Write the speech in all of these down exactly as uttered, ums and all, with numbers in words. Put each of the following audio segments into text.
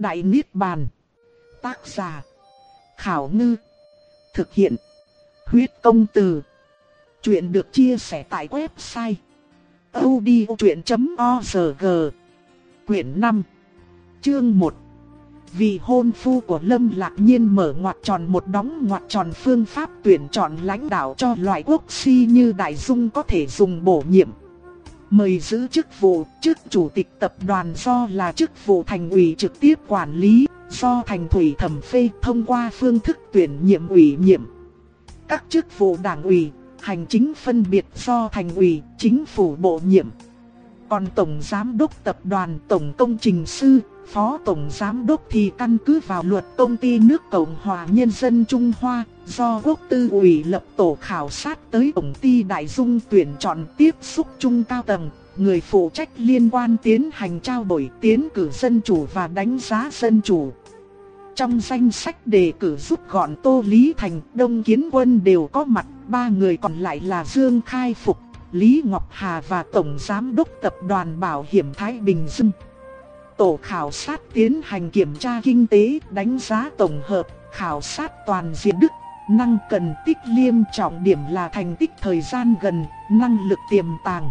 Đại Niết Bàn. Tác giả: Khảo Ngư. Thực hiện: Huyết Công Từ. Chuyện được chia sẻ tại website audiochuyện chấm org. Quyển năm, chương một. Vị hôn phu của Lâm Lạc Nhiên mở ngoặc tròn một đóng ngoặc tròn phương pháp tuyển chọn lãnh đạo cho loại quốc si như Đại Dung có thể dùng bổ nhiệm. Mời giữ chức vụ, chức chủ tịch tập đoàn do là chức vụ thành ủy trực tiếp quản lý, do thành ủy thẩm phê thông qua phương thức tuyển nhiệm ủy nhiệm. Các chức vụ đảng ủy, hành chính phân biệt do thành ủy, chính phủ bổ nhiệm. Còn tổng giám đốc tập đoàn, tổng công trình sư, phó tổng giám đốc thì căn cứ vào luật công ty nước Cộng hòa Nhân dân Trung Hoa, do Quốc tư ủy lập tổ khảo sát tới công ty Đại Dung tuyển chọn tiếp xúc trung cao tầng, người phụ trách liên quan tiến hành trao đổi, tiến cử dân chủ và đánh giá dân chủ. Trong danh sách đề cử rút gọn Tô Lý Thành, Đông Kiến Quân đều có mặt, ba người còn lại là Dương Khai Phục, Lý Ngọc Hà và Tổng Giám đốc Tập đoàn Bảo hiểm Thái Bình Dương. Tổ khảo sát tiến hành kiểm tra kinh tế, đánh giá tổng hợp, khảo sát toàn diện đức, năng cần tích liêm, trọng điểm là thành tích thời gian gần, năng lực tiềm tàng.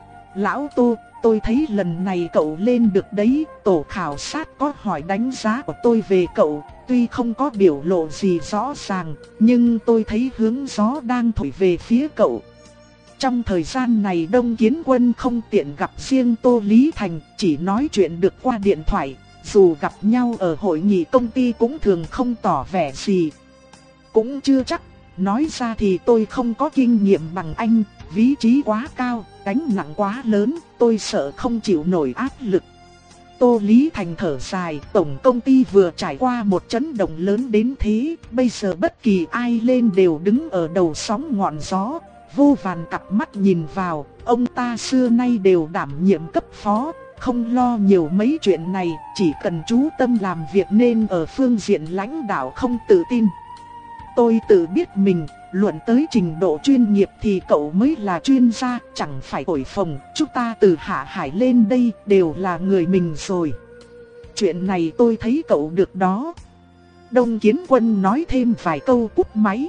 Lão Tô, tôi thấy lần này cậu lên được đấy, tổ khảo sát có hỏi đánh giá của tôi về cậu, tuy không có biểu lộ gì rõ ràng, nhưng tôi thấy hướng gió đang thổi về phía cậu. Trong thời gian này Đông Kiến Quân không tiện gặp riêng Tô Lý Thành, chỉ nói chuyện được qua điện thoại, dù gặp nhau ở hội nghị công ty cũng thường không tỏ vẻ gì. Cũng chưa chắc, nói ra thì tôi không có kinh nghiệm bằng anh, vị trí quá cao, gánh nặng quá lớn, tôi sợ không chịu nổi áp lực. Tô Lý Thành thở dài, tổng công ty vừa trải qua một chấn động lớn đến thế, bây giờ bất kỳ ai lên đều đứng ở đầu sóng ngọn gió. Vô vàn cặp mắt nhìn vào, ông ta xưa nay đều đảm nhiệm cấp phó, không lo nhiều mấy chuyện này, chỉ cần chú tâm làm việc nên ở phương diện lãnh đạo không tự tin. Tôi tự biết mình, luận tới trình độ chuyên nghiệp thì cậu mới là chuyên gia, chẳng phải thổi phồng, chúng ta từ Hạ Hải lên đây đều là người mình rồi. Chuyện này tôi thấy cậu được đó. Đông Kiến Quân nói thêm vài câu cúp máy.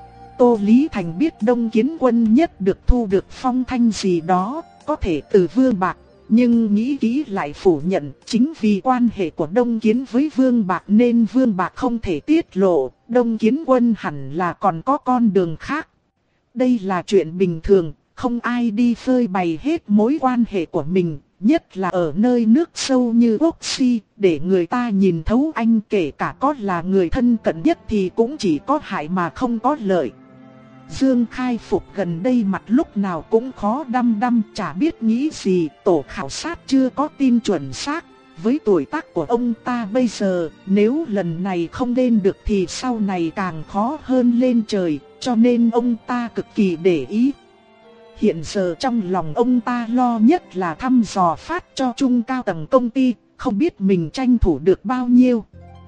Tô Lý Thành biết Đông Kiến Quân nhất được thu được phong thanh gì đó, có thể từ Vương Bạc, nhưng nghĩ kỹ lại phủ nhận, chính vì quan hệ của Đông Kiến với Vương Bạc nên Vương Bạc không thể tiết lộ, Đông Kiến Quân hẳn là còn có con đường khác. Đây là chuyện bình thường, không ai đi phơi bày hết mối quan hệ của mình, nhất là ở nơi nước sâu như Quốc Si, để người ta nhìn thấu anh, kể cả có là người thân cận nhất thì cũng chỉ có hại mà không có lợi. Dương Khai Phục gần đây mặt lúc nào cũng khó đăm đăm, chả biết nghĩ gì, tổ khảo sát chưa có tin chuẩn xác. Với tuổi tác của ông ta bây giờ, nếu lần này không lên được thì sau này càng khó hơn lên trời, cho nên ông ta cực kỳ để ý. Hiện giờ trong lòng ông ta lo nhất là thăm dò phát cho trung cao tầng công ty, không biết mình tranh thủ được bao nhiêu.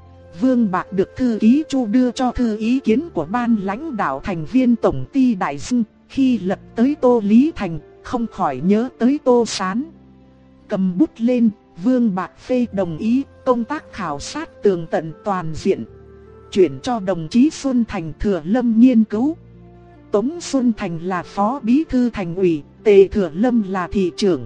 Vương Bạc được thư ký Chu đưa cho thư ý kiến của ban lãnh đạo thành viên tổng ty Đại Dung, khi lật tới Tô Lý Thành, không khỏi nhớ tới Tô Sán. Cầm bút lên, Vương Bạc phê đồng ý, công tác khảo sát tường tận toàn diện. Chuyển cho đồng chí Xuân Thành Thừa Lâm nghiên cứu. Tống Xuân Thành là phó bí thư thành ủy, Tề Thừa Lâm là thị trưởng.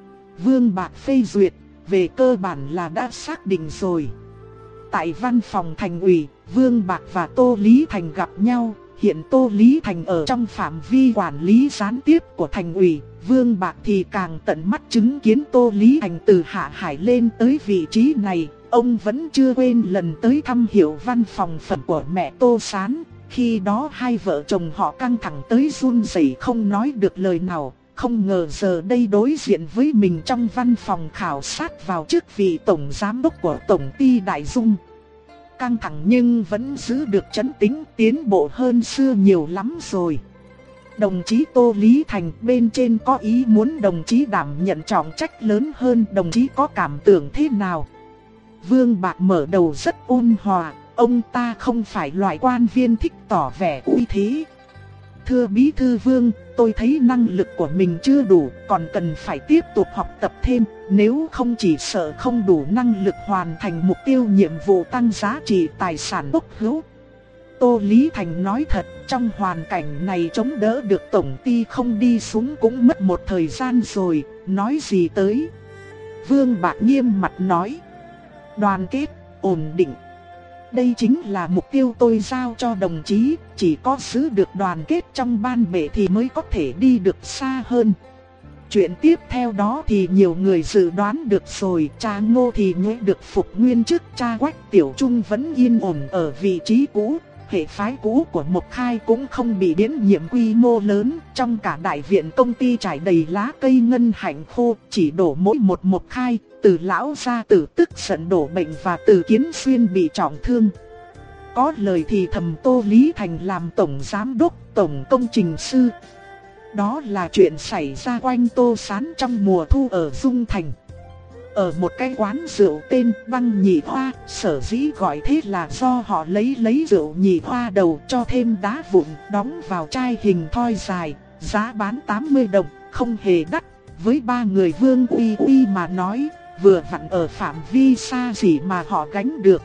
Vương Bạc phê duyệt, về cơ bản là đã xác định rồi. Tại văn phòng thành ủy, Vương Bạc và Tô Lý Thành gặp nhau, hiện Tô Lý Thành ở trong phạm vi quản lý gián tiếp của thành ủy, Vương Bạc thì càng tận mắt chứng kiến Tô Lý Thành từ Hạ Hải lên tới vị trí này, ông vẫn chưa quên lần tới thăm hiệu văn phòng phẩm của mẹ Tô Sán, khi đó hai vợ chồng họ căng thẳng tới run rẩy không nói được lời nào. Không ngờ giờ đây đối diện với mình trong văn phòng khảo sát vào chức vị tổng giám đốc của tổng ty Đại Dung. Căng thẳng nhưng vẫn giữ được trấn tĩnh, tiến bộ hơn xưa nhiều lắm rồi. Đồng chí Tô Lý Thành bên trên có ý muốn đồng chí đảm nhận trọng trách lớn hơn, đồng chí có cảm tưởng thế nào? Vương Bạc mở đầu rất ôn hòa, ông ta không phải loại quan viên thích tỏ vẻ uy thế. Thưa Bí Thư Vương, tôi thấy năng lực của mình chưa đủ, còn cần phải tiếp tục học tập thêm, nếu không chỉ sợ không đủ năng lực hoàn thành mục tiêu nhiệm vụ tăng giá trị tài sản bốc hữu. Tô Lý Thành nói thật, trong hoàn cảnh này chống đỡ được tổng ty không đi xuống cũng mất một thời gian rồi, nói gì tới. Vương Bạc nghiêm mặt nói, đoàn kết, ổn định. Đây chính là mục tiêu tôi giao cho đồng chí, chỉ có giữ được đoàn kết trong ban bệ thì mới có thể đi được xa hơn. Chuyện tiếp theo đó thì nhiều người dự đoán được rồi, cha Ngô thì nhớ được phục nguyên chức, cha Quách Tiểu Trung vẫn yên ổn ở vị trí cũ. Hệ phái cũ của Mộc Khai cũng không bị biến nhiệm quy mô lớn, trong cả đại viện công ty trải đầy lá cây ngân hạnh khô, chỉ đổ mỗi một Mộc Khai, Từ lão gia tử tức giận đổ bệnh và Từ Kiến Xuyên bị trọng thương. Có lời thì thầm Tô Lý Thành làm tổng giám đốc, tổng công trình sư. Đó là chuyện xảy ra quanh Tô Sán trong mùa thu ở Dung Thành. Ở một cái quán rượu tên Băng Nhị Hoa, sở dĩ gọi thế là do họ lấy lấy rượu nhị hoa đầu cho thêm đá vụn, đóng vào chai hình thoi dài, giá bán tám mươi đồng, không hề đắt. Với ba người Vương Uy Uy mà nói, vừa vặn ở phạm vi xa xỉ mà họ gánh được.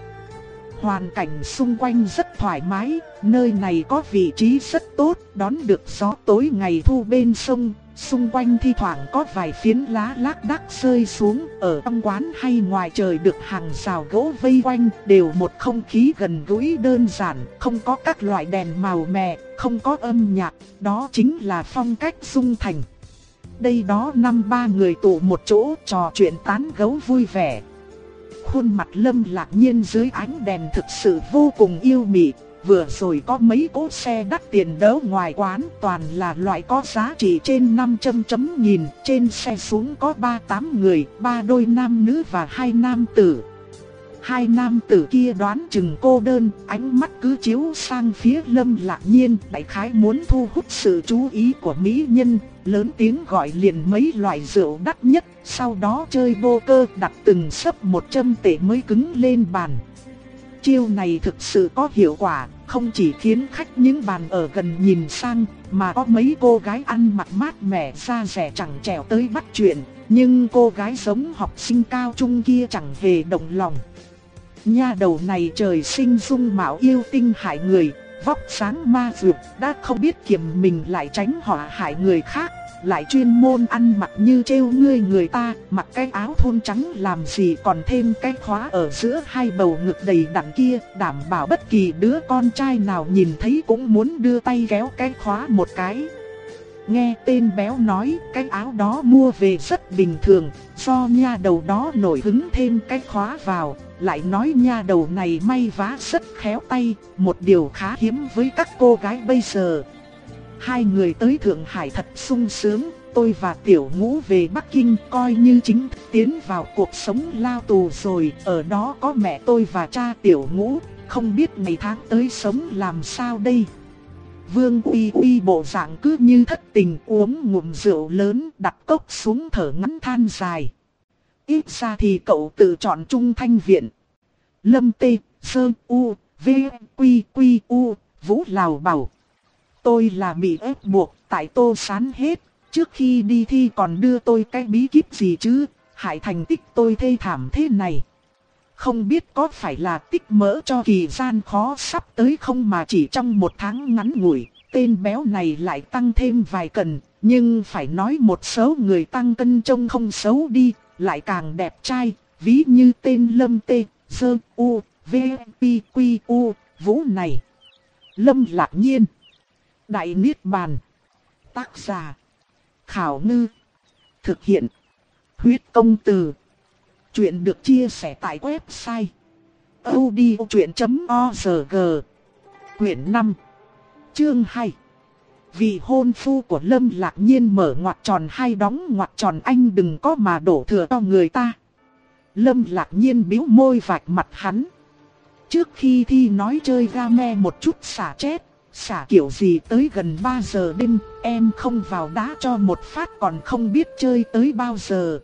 Hoàn cảnh xung quanh rất thoải mái, nơi này có vị trí rất tốt, đón được gió tối ngày thu bên sông. Xung quanh thi thoảng có vài phiến lá lác đác rơi xuống, ở trong quán hay ngoài trời được hàng rào gỗ vây quanh, đều một không khí gần gũi đơn giản, không có các loại đèn màu mè, không có âm nhạc, đó chính là phong cách Dung Thành. Đây đó năm ba người tụ một chỗ trò chuyện tán gẫu vui vẻ. Khuôn mặt Lâm Lạc Nhiên dưới ánh đèn thực sự vô cùng yêu mị. Vừa rồi có mấy cỗ xe đắt tiền đỗ ngoài quán, toàn là loại có giá trị trên năm trăm chấm nghìn. Trên xe xuống có ba tám người, ba đôi nam nữ và hai nam tử. Hai nam tử kia đoán chừng cô đơn, ánh mắt cứ chiếu sang phía Lâm Lạc Nhiên, đại khái muốn thu hút sự chú ý của mỹ nhân, lớn tiếng gọi liền mấy loại rượu đắt nhất, sau đó chơi bô cơ đặt từng sấp một trăm tệ mới cứng lên bàn. Chiêu này thực sự có hiệu quả, không chỉ khiến khách những bàn ở gần nhìn sang, mà có mấy cô gái ăn mặc mát mẻ da dẻ chẳng trèo tới bắt chuyện, nhưng cô gái giống học sinh cao trung kia chẳng hề động lòng. Nha đầu này trời sinh dung mạo yêu tinh hại người, vóc sáng ma dược, đã không biết kiềm mình lại tránh họa hại người khác, lại chuyên môn ăn mặc như trêu ngươi người ta, mặc cái áo thun trắng làm gì còn thêm cái khóa ở giữa hai bầu ngực đầy đặn kia, đảm bảo bất kỳ đứa con trai nào nhìn thấy cũng muốn đưa tay kéo cái khóa một cái. Nghe tên béo nói, cái áo đó mua về rất bình thường, do nha đầu đó nổi hứng thêm cái khóa vào, lại nói nha đầu này may vá rất khéo tay, một điều khá hiếm với các cô gái bây giờ. Hai người tới Thượng Hải thật sung sướng, tôi và Tiểu Ngũ về Bắc Kinh coi như chính thức tiến vào cuộc sống lao tù rồi, ở đó có mẹ tôi và cha Tiểu Ngũ, không biết ngày tháng tới sống làm sao đây. Vương Uy Uy bộ dạng cứ như thất tình uống ngụm rượu lớn, đặt cốc xuống thở ngắn than dài. Ít ra thì cậu tự chọn Trung Thanh Viện. Lâm Tê, Sơ U, V, Quy Quy U, Vũ Lào Bảo. Tôi là bị ép buộc, tại Tô Sán hết. Trước khi đi thi còn đưa tôi cái bí kíp gì chứ, hại thành tích tôi thê thảm thế này. Không biết có phải là tích mỡ cho kỳ gian khó sắp tới không mà chỉ trong một tháng ngắn ngủi, tên béo này lại tăng thêm vài cân. Nhưng phải nói một số người tăng cân trông không xấu đi, lại càng đẹp trai, ví như tên Lâm Tê, Sơ U, V, Quy Quy U, Vũ này. Lâm Lạc Nhiên. Đại Niết Bàn. Tác giả Khảo Ngư. Thực hiện Huyết Công Từ. Chuyện được chia sẻ tại website audiochuyện chấm org. Quyển năm, chương hai. Vị hôn phu của Lâm Lạc Nhiên mở ngoặc tròn hay đóng ngoặc tròn, anh đừng có mà đổ thừa cho người ta. Lâm Lạc Nhiên bĩu môi vạch mặt hắn. Trước khi thi nói chơi game một chút xả chết, xả kiểu gì tới gần ba giờ đêm, em không vào đá cho một phát còn không biết chơi tới bao giờ.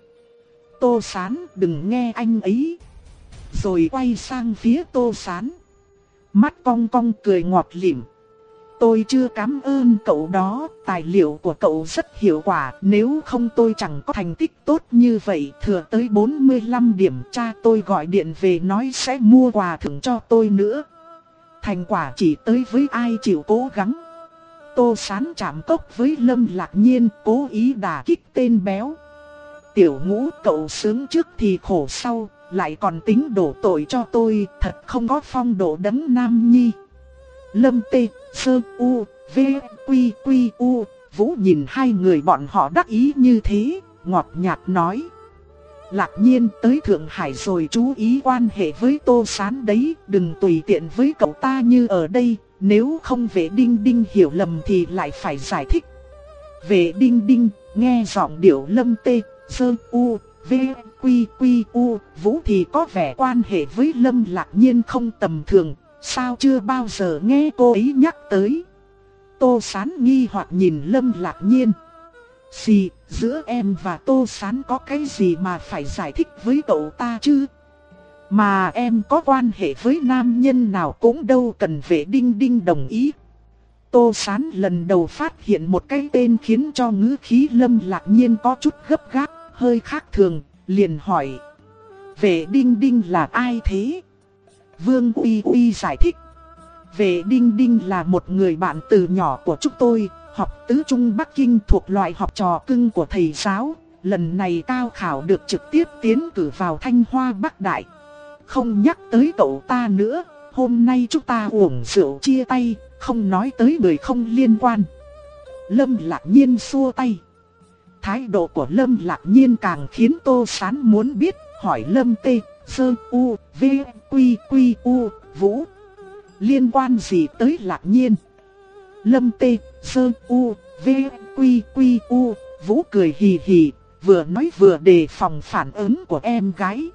Tô Sán đừng nghe anh ấy. Rồi quay sang phía Tô Sán, mắt cong cong cười ngọt lịm. Tôi chưa cảm ơn cậu đó, tài liệu của cậu rất hiệu quả, nếu không tôi chẳng có thành tích tốt như vậy. Thừa tới bốn mươi lăm điểm, cha tôi gọi điện về nói sẽ mua quà thưởng cho tôi nữa. Thành quả chỉ tới với ai chịu cố gắng. Tô Sán chạm cốc với Lâm Lạc Nhiên, cố ý đả kích tên béo. Tiểu Ngũ, cậu sướng trước thì khổ sau, lại còn tính đổ tội cho tôi, thật không có phong độ đấng nam nhi. Lâm Tê, Sơ U, V, Quy, Quy, U, Vũ nhìn hai người bọn họ đắc ý như thế, ngọt nhạt nói. Lạc Nhiên, tới Thượng Hải rồi chú ý quan hệ với Tô Sán đấy, đừng tùy tiện với cậu ta như ở đây, nếu không Vệ Đinh Đinh hiểu lầm thì lại phải giải thích. Vệ Đinh Đinh, nghe giọng điệu Lâm Tê, Sơ U, V, Quy, Quy, U, Vũ thì có vẻ quan hệ với Lâm Lạc Nhiên không tầm thường, sao chưa bao giờ nghe cô ấy nhắc tới. Tô Sán nghi hoặc nhìn Lâm Lạc Nhiên. Gì, giữa em và Tô Sán có cái gì mà phải giải thích với cậu ta chứ? Mà em có quan hệ với nam nhân nào cũng đâu cần Vệ Đinh Đinh đồng ý. Tô Sán lần đầu phát hiện một cái tên khiến cho ngữ khí Lâm Lạc Nhiên có chút gấp gáp, hơi khác thường, liền hỏi. Vệ Đinh Đinh là ai thế? Vương Uy Uy giải thích. Vệ Đinh Đinh là một người bạn từ nhỏ của chúng tôi, học tứ trung Bắc Kinh thuộc loại học trò cưng của thầy giáo. Lần này cao khảo được trực tiếp tiến cử vào Thanh Hoa Bắc Đại. Không nhắc tới cậu ta nữa, hôm nay chúng ta uống rượu chia tay, không nói tới người không liên quan. Lâm Lạc Nhiên xua tay. Thái độ của Lâm Lạc Nhiên càng khiến Tô Sán muốn biết, hỏi Lâm Tê, Sơ U, V, Quy, Quy, U, Vũ. Liên quan gì tới Lạc Nhiên? Lâm Tê, Sơ U, V, Quy, Quy, U, Vũ cười hì hì, vừa nói vừa đề phòng phản ứng của em gái.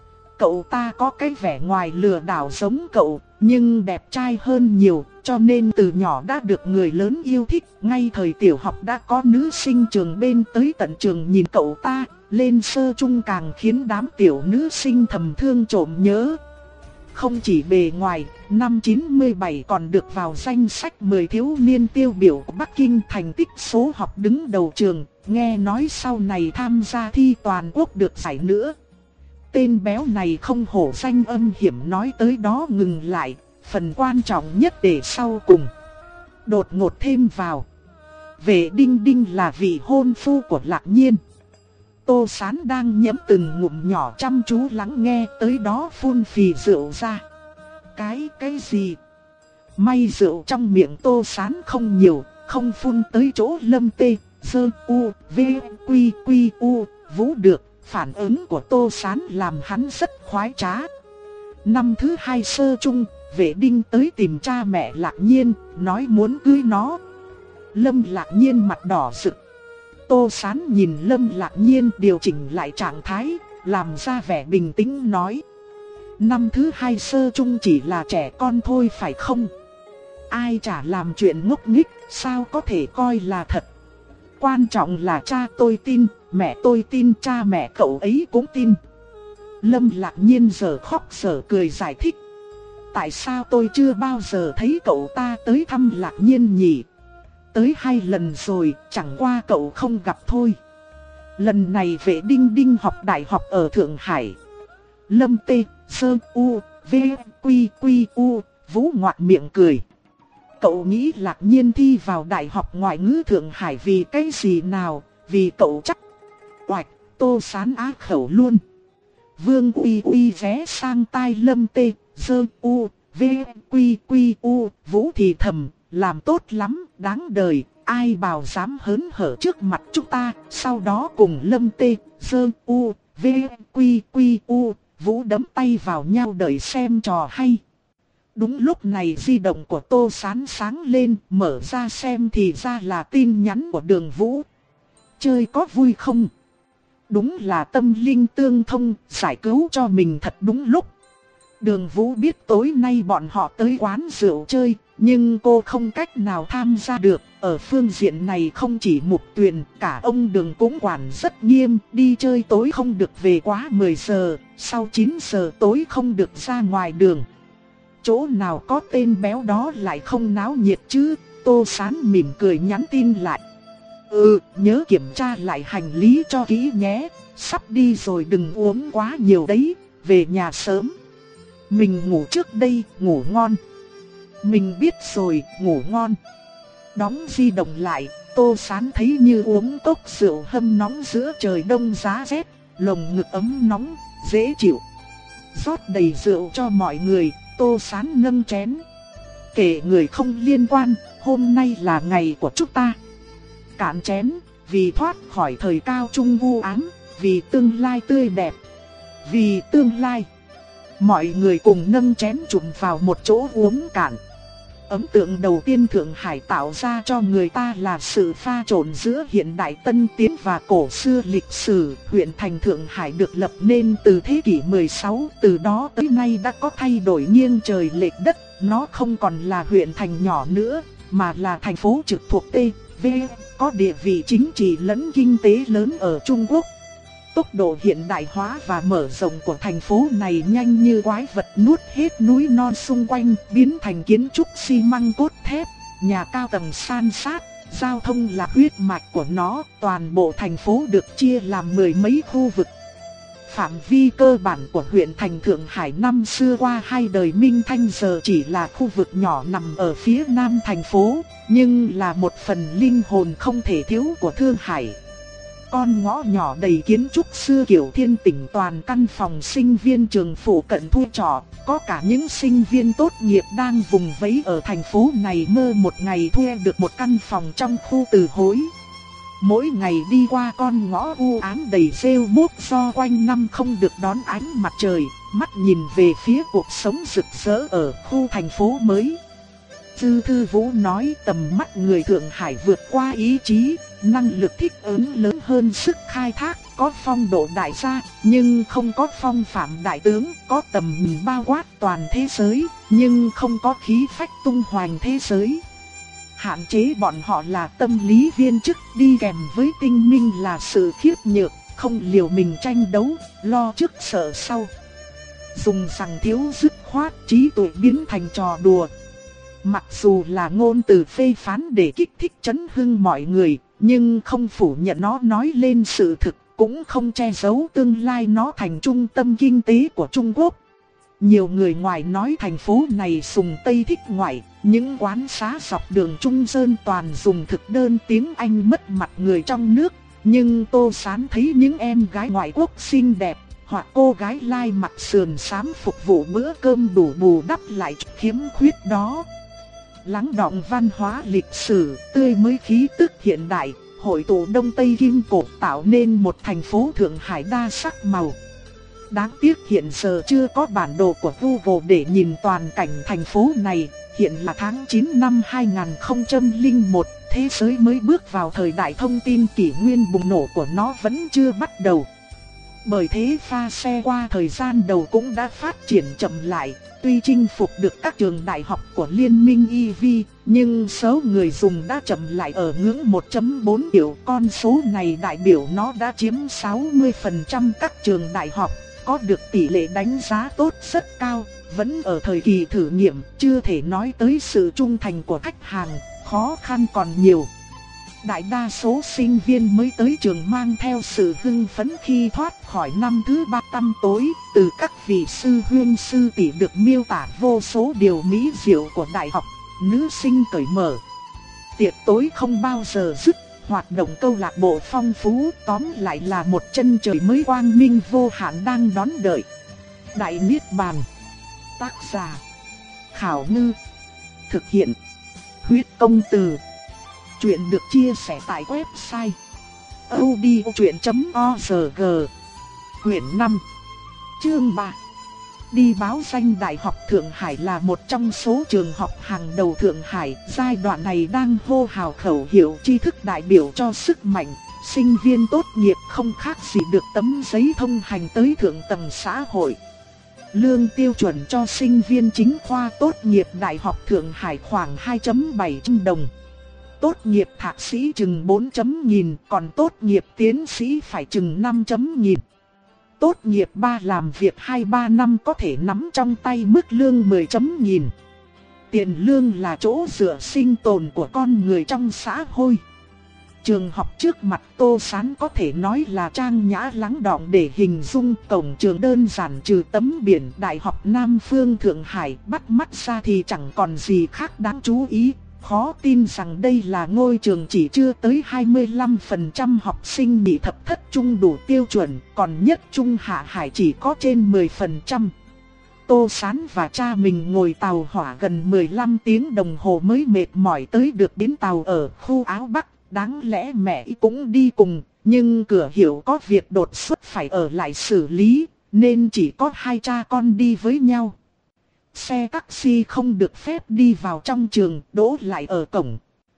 Cậu ta có cái vẻ ngoài lừa đảo giống cậu, nhưng đẹp trai hơn nhiều, cho nên từ nhỏ đã được người lớn yêu thích. Ngay thời tiểu học đã có nữ sinh trường bên tới tận trường nhìn cậu ta, lên sơ trung càng khiến đám tiểu nữ sinh thầm thương trộm nhớ. Không chỉ bề ngoài, năm chín mươi bảy còn được vào danh sách mười thiếu niên tiêu biểu của Bắc Kinh, thành tích số học đứng đầu trường, nghe nói sau này tham gia thi toàn quốc được giải nữa. Tên béo này không hổ danh âm hiểm, nói tới đó ngừng lại, phần quan trọng nhất để sau cùng. Đột ngột thêm vào. Vệ Đinh Đinh là vị hôn phu của Lạc Nhiên. Tô Sán đang nhấm từng ngụm nhỏ chăm chú lắng nghe, tới đó phun phì rượu ra. Cái, cái gì? May rượu trong miệng Tô Sán không nhiều, không phun tới chỗ Lâm Tê, Sơ U, V, Quy, Quy, U, Vũ được. Phản ứng của Tô Sán làm hắn rất khoái trá. Năm thứ hai sơ trung, Vệ Đinh tới tìm cha mẹ Lạc Nhiên, nói muốn cưới nó. Lâm Lạc Nhiên mặt đỏ rực. Tô Sán nhìn Lâm Lạc Nhiên điều chỉnh lại trạng thái, làm ra vẻ bình tĩnh nói. Năm thứ hai sơ trung chỉ là trẻ con thôi phải không? Ai chả làm chuyện ngốc nghếch, sao có thể coi là thật? Quan trọng là cha tôi tin, mẹ tôi tin, cha mẹ cậu ấy cũng tin. Lâm Lạc Nhiên giờ khóc giờ cười giải thích. Tại sao tôi chưa bao giờ thấy cậu ta tới thăm Lạc Nhiên nhỉ? Tới hai lần rồi, chẳng qua cậu không gặp thôi. Lần này Vệ Đinh Đinh học đại học ở Thượng Hải. Lâm Tê, Sơ U, V, Quy, Quy, U, Vũ ngoạc miệng cười. Cậu nghĩ Lạc Nhiên thi vào đại học ngoại ngữ Thượng Hải vì cái gì nào? Vì cậu chắc. Oạch, Tô Sán á khẩu luôn. Vương Uy Uy vé sang tai Lâm Tê, Sơ U, V, Quy, Quy, U, Vũ thì thầm, làm tốt lắm, đáng đời, ai bảo dám hớn hở trước mặt chúng ta. Sau đó cùng Lâm Tê, Sơ U, V, Quy, Quy, U, Vũ đấm tay vào nhau đợi xem trò hay. Đúng lúc này di động của Tô Sán sáng lên, mở ra xem thì ra là tin nhắn của Đường Vũ. Chơi có vui không? Đúng là tâm linh tương thông, giải cứu cho mình thật đúng lúc. Đường Vũ biết tối nay bọn họ tới quán rượu chơi, nhưng cô không cách nào tham gia được. Ở phương diện này không chỉ Mục Tuyền, cả ông Đường cũng quản rất nghiêm, đi chơi tối không được về quá mười giờ, sau chín giờ tối không được ra ngoài đường. Chỗ nào có tên béo đó lại không náo nhiệt chứ, Tô Sán mỉm cười nhắn tin lại. Ừ, nhớ kiểm tra lại hành lý cho kỹ nhé, sắp đi rồi đừng uống quá nhiều đấy, về nhà sớm. Mình ngủ trước đây, ngủ ngon. Mình biết rồi, ngủ ngon. Đóng di động lại, Tô Sán thấy như uống cốc rượu hâm nóng giữa trời đông giá rét, lồng ngực ấm nóng, dễ chịu. Rót đầy rượu cho mọi người, Tô Sán nâng chén. Kể người không liên quan, hôm nay là ngày của chúng ta. Cạn chén, vì thoát khỏi thời cao trung u ám, vì tương lai tươi đẹp. Vì tương lai. Mọi người cùng nâng chén chụm vào một chỗ uống cạn. Ấn tượng đầu tiên Thượng Hải tạo ra cho người ta là sự pha trộn giữa hiện đại tân tiến và cổ xưa lịch sử. Huyện thành Thượng Hải được lập nên từ thế kỷ mười sáu, từ đó tới nay đã có thay đổi nghiêng trời lệch đất. Nó không còn là huyện thành nhỏ nữa, mà là thành phố trực thuộc T, V, có địa vị chính trị lẫn kinh tế lớn ở Trung Quốc. Tốc độ hiện đại hóa và mở rộng của thành phố này nhanh như quái vật nuốt hết núi non xung quanh, biến thành kiến trúc xi măng cốt thép, nhà cao tầng san sát, giao thông là huyết mạch của nó, toàn bộ thành phố được chia làm mười mấy khu vực. Phạm vi cơ bản của huyện thành Thượng Hải năm xưa qua hai đời Minh Thanh giờ chỉ là khu vực nhỏ nằm ở phía nam thành phố, nhưng là một phần linh hồn không thể thiếu của Thượng Hải. Con ngõ nhỏ đầy kiến trúc xưa kiểu Thiên Tỉnh, toàn căn phòng sinh viên trường phụ cận thuê trọ, có cả những sinh viên tốt nghiệp đang vùng vẫy ở thành phố này mơ một ngày thuê được một căn phòng trong khu từ hối. Mỗi ngày đi qua con ngõ u ám đầy rêu mốt do quanh năm không được đón ánh mặt trời, mắt nhìn về phía cuộc sống rực rỡ ở khu thành phố mới. Dư Thư Vũ nói tầm mắt người Thượng Hải vượt qua ý chí, năng lực thích ứng lớn hơn sức khai thác, có phong độ đại gia, nhưng không có phong phạm đại tướng, có tầm nhìn bao quát toàn thế giới, nhưng không có khí phách tung hoành thế giới. Hạn chế bọn họ là tâm lý viên chức, đi kèm với tinh minh là sự khiếp nhược, không liều mình tranh đấu, lo trước sợ sau. Dùng rằng thiếu dứt khoát, trí tuệ biến thành trò đùa. Mặc dù là ngôn từ phê phán để kích thích chấn hưng mọi người, nhưng không phủ nhận nó nói lên sự thực, cũng không che giấu tương lai nó thành trung tâm kinh tế của Trung Quốc. Nhiều người ngoài nói thành phố này sùng Tây thích ngoại, những quán xá dọc đường Trung Sơn toàn dùng thực đơn tiếng Anh mất mặt người trong nước. Nhưng Tô Sán thấy những em gái ngoại quốc xinh đẹp, hoặc cô gái lai mặc sườn xám phục vụ bữa cơm đủ bù đắp lại khiếm khuyết đó. Lắng đọng văn hóa lịch sử, tươi mới khí tức hiện đại, hội tụ Đông Tây Kim Cổ tạo nên một thành phố Thượng Hải đa sắc màu. Đáng tiếc hiện giờ chưa có bản đồ của Google để nhìn toàn cảnh thành phố này. Hiện là tháng chín năm hai nghìn không trăm lẻ một, thế giới mới bước vào thời đại thông tin, kỷ nguyên bùng nổ của nó vẫn chưa bắt đầu. Bởi thế pha xe qua thời gian đầu cũng đã phát triển chậm lại. Tuy chinh phục được các trường đại học của Liên minh e vê, nhưng số người dùng đã chậm lại ở ngưỡng một phẩy bốn triệu. Con số này đại biểu nó đã chiếm sáu mươi phần trăm các trường đại học, có được tỷ lệ đánh giá tốt rất cao, vẫn ở thời kỳ thử nghiệm, chưa thể nói tới sự trung thành của khách hàng, khó khăn còn nhiều. Đại đa số sinh viên mới tới trường mang theo sự hưng phấn khi thoát khỏi năm thứ ba tăm tối, từ các vị sư huynh sư tỷ được miêu tả vô số điều mỹ diệu của đại học, nữ sinh cởi mở. Tiệc tối không bao giờ dứt, hoạt động câu lạc bộ phong phú, tóm lại là một chân trời mới quang minh vô hạn đang đón đợi. Đại Niết Bàn. Tác giả Khảo Ngư. Thực hiện Huyết Công Từ. Chuyện được chia sẻ tại website audiochuyện chấm org. Quyển năm, chương ba. Đi báo danh Đại học Thượng Hải là một trong số trường học hàng đầu Thượng Hải. Giai đoạn này đang hô hào khẩu hiệu tri thức đại biểu cho sức mạnh. Sinh viên tốt nghiệp không khác gì được tấm giấy thông hành tới thượng tầng xã hội. Lương tiêu chuẩn cho sinh viên chính khoa tốt nghiệp Đại học Thượng Hải khoảng hai nghìn bảy trăm đồng. Tốt nghiệp thạc sĩ chừng bốn nghìn, còn tốt nghiệp tiến sĩ phải chừng năm nghìn. Tốt nghiệp ba làm việc hai ba năm có thể nắm trong tay mức lương mười nghìn. Tiền lương là chỗ dựa sinh tồn của con người trong xã hội. Trường học trước mặt Tô Sán có thể nói là trang nhã lắng đọng để hình dung. Cổng trường đơn giản trừ tấm biển Đại học Nam Phương Thượng Hải bắt mắt ra thì chẳng còn gì khác đáng chú ý. Khó tin rằng đây là ngôi trường chỉ chưa tới hai mươi lăm phần trăm học sinh nhị thập thất trung đủ tiêu chuẩn, còn nhất trung hạ hải chỉ có trên mười phần trăm. Tô Sán và cha mình ngồi tàu hỏa gần mười lăm tiếng đồng hồ mới mệt mỏi tới được bến tàu ở khu Áo Bắc. Đáng lẽ mẹ cũng đi cùng, nhưng cửa hiệu có việc đột xuất phải ở lại xử lý, nên chỉ có hai cha con đi với nhau. Xe taxi không được phép đi vào trong trường, đỗ lại ở cổng.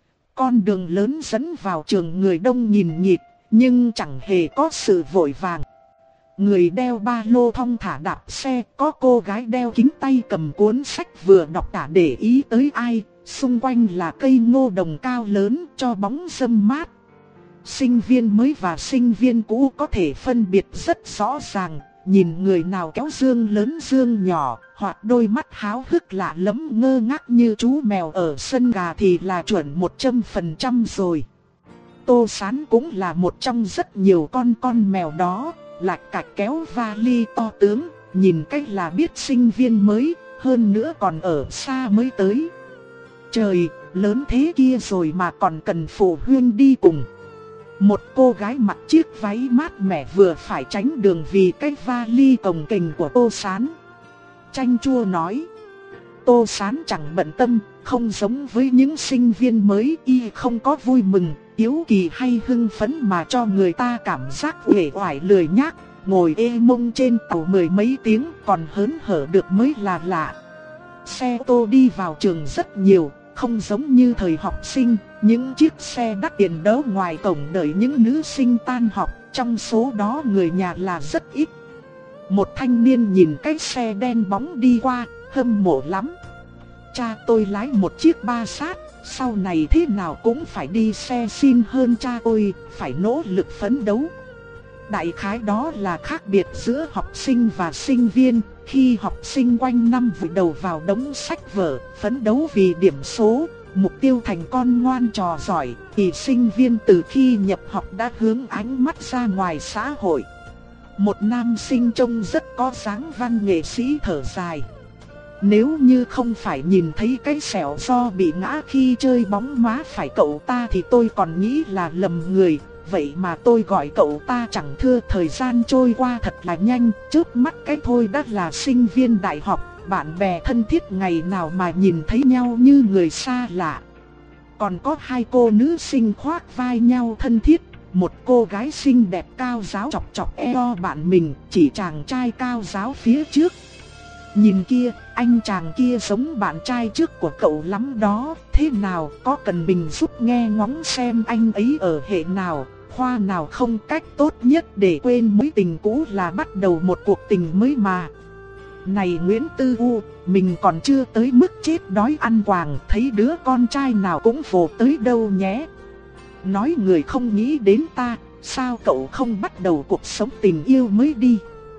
Con đường lớn dẫn vào trường người đông nghìn nghịt, nhưng chẳng hề có sự vội vàng. Người đeo ba lô thong thả đạp xe, có cô gái đeo kính tay cầm cuốn sách vừa đọc cả để ý tới ai. Xung quanh là cây ngô đồng cao lớn cho bóng râm mát. Sinh viên mới và sinh viên cũ có thể phân biệt rất rõ ràng. Nhìn người nào kéo dương lớn dương nhỏ, hoặc đôi mắt háo hức lạ lẫm ngơ ngác như chú mèo ở sân gà thì là chuẩn một trăm phần trăm rồi. Tô Sán cũng là một trong rất nhiều con con mèo đó, lạch cạch kéo vali to tướng, nhìn cách là biết sinh viên mới, hơn nữa còn ở xa mới tới. Trời, lớn thế kia rồi mà còn cần phụ huynh đi cùng. Một cô gái mặc chiếc váy mát mẻ vừa phải tránh đường vì cái vali cồng kềnh của Tô Sán. Chanh chua nói. Tô Sán chẳng bận tâm, không giống với những sinh viên mới, y không có vui mừng, yếu kỳ hay hưng phấn mà cho người ta cảm giác uể oải lười nhác. Ngồi ê mông trên tàu mười mấy tiếng còn hớn hở được mới là lạ. Xe tô đi vào trường rất nhiều, không giống như thời học sinh, những chiếc xe đắt tiền đỗ ngoài cổng đợi những nữ sinh tan học, trong số đó người nhà là rất ít. Một thanh niên nhìn cái xe đen bóng đi qua, hâm mộ lắm. Cha tôi lái một chiếc ba sát, sau này thế nào cũng phải đi xe xin hơn cha tôi, phải nỗ lực phấn đấu. Đại khái đó là khác biệt giữa học sinh và sinh viên. Khi học sinh quanh năm vùi đầu vào đống sách vở, phấn đấu vì điểm số, mục tiêu thành con ngoan trò giỏi, thì sinh viên từ khi nhập học đã hướng ánh mắt ra ngoài xã hội. Một nam sinh trông rất có dáng văn nghệ sĩ thở dài. Nếu như không phải nhìn thấy cái sẹo do bị ngã khi chơi bóng má phải cậu ta thì tôi còn nghĩ là lầm người. Vậy mà tôi gọi cậu ta chẳng thưa, thời gian trôi qua thật là nhanh, chớp mắt cái thôi đã là sinh viên đại học, bạn bè thân thiết ngày nào mà nhìn thấy nhau như người xa lạ. Còn có hai cô nữ sinh khoác vai nhau thân thiết, một cô gái xinh đẹp cao ráo chọc chọc eo bạn mình, chỉ chàng trai cao ráo phía trước. Nhìn kia, anh chàng kia giống bạn trai trước của cậu lắm đó, thế nào có cần mình giúp nghe ngóng xem anh ấy ở hệ nào, khoa nào không? Cách tốt nhất để quên mối tình cũ là bắt đầu một cuộc tình mới mà. Này Nguyễn Tư U, mình còn chưa tới mức chết đói ăn quàng, thấy đứa con trai nào cũng vồ tới đâu nhé. Nói người không nghĩ đến ta, sao cậu không bắt đầu cuộc sống tình yêu mới đi?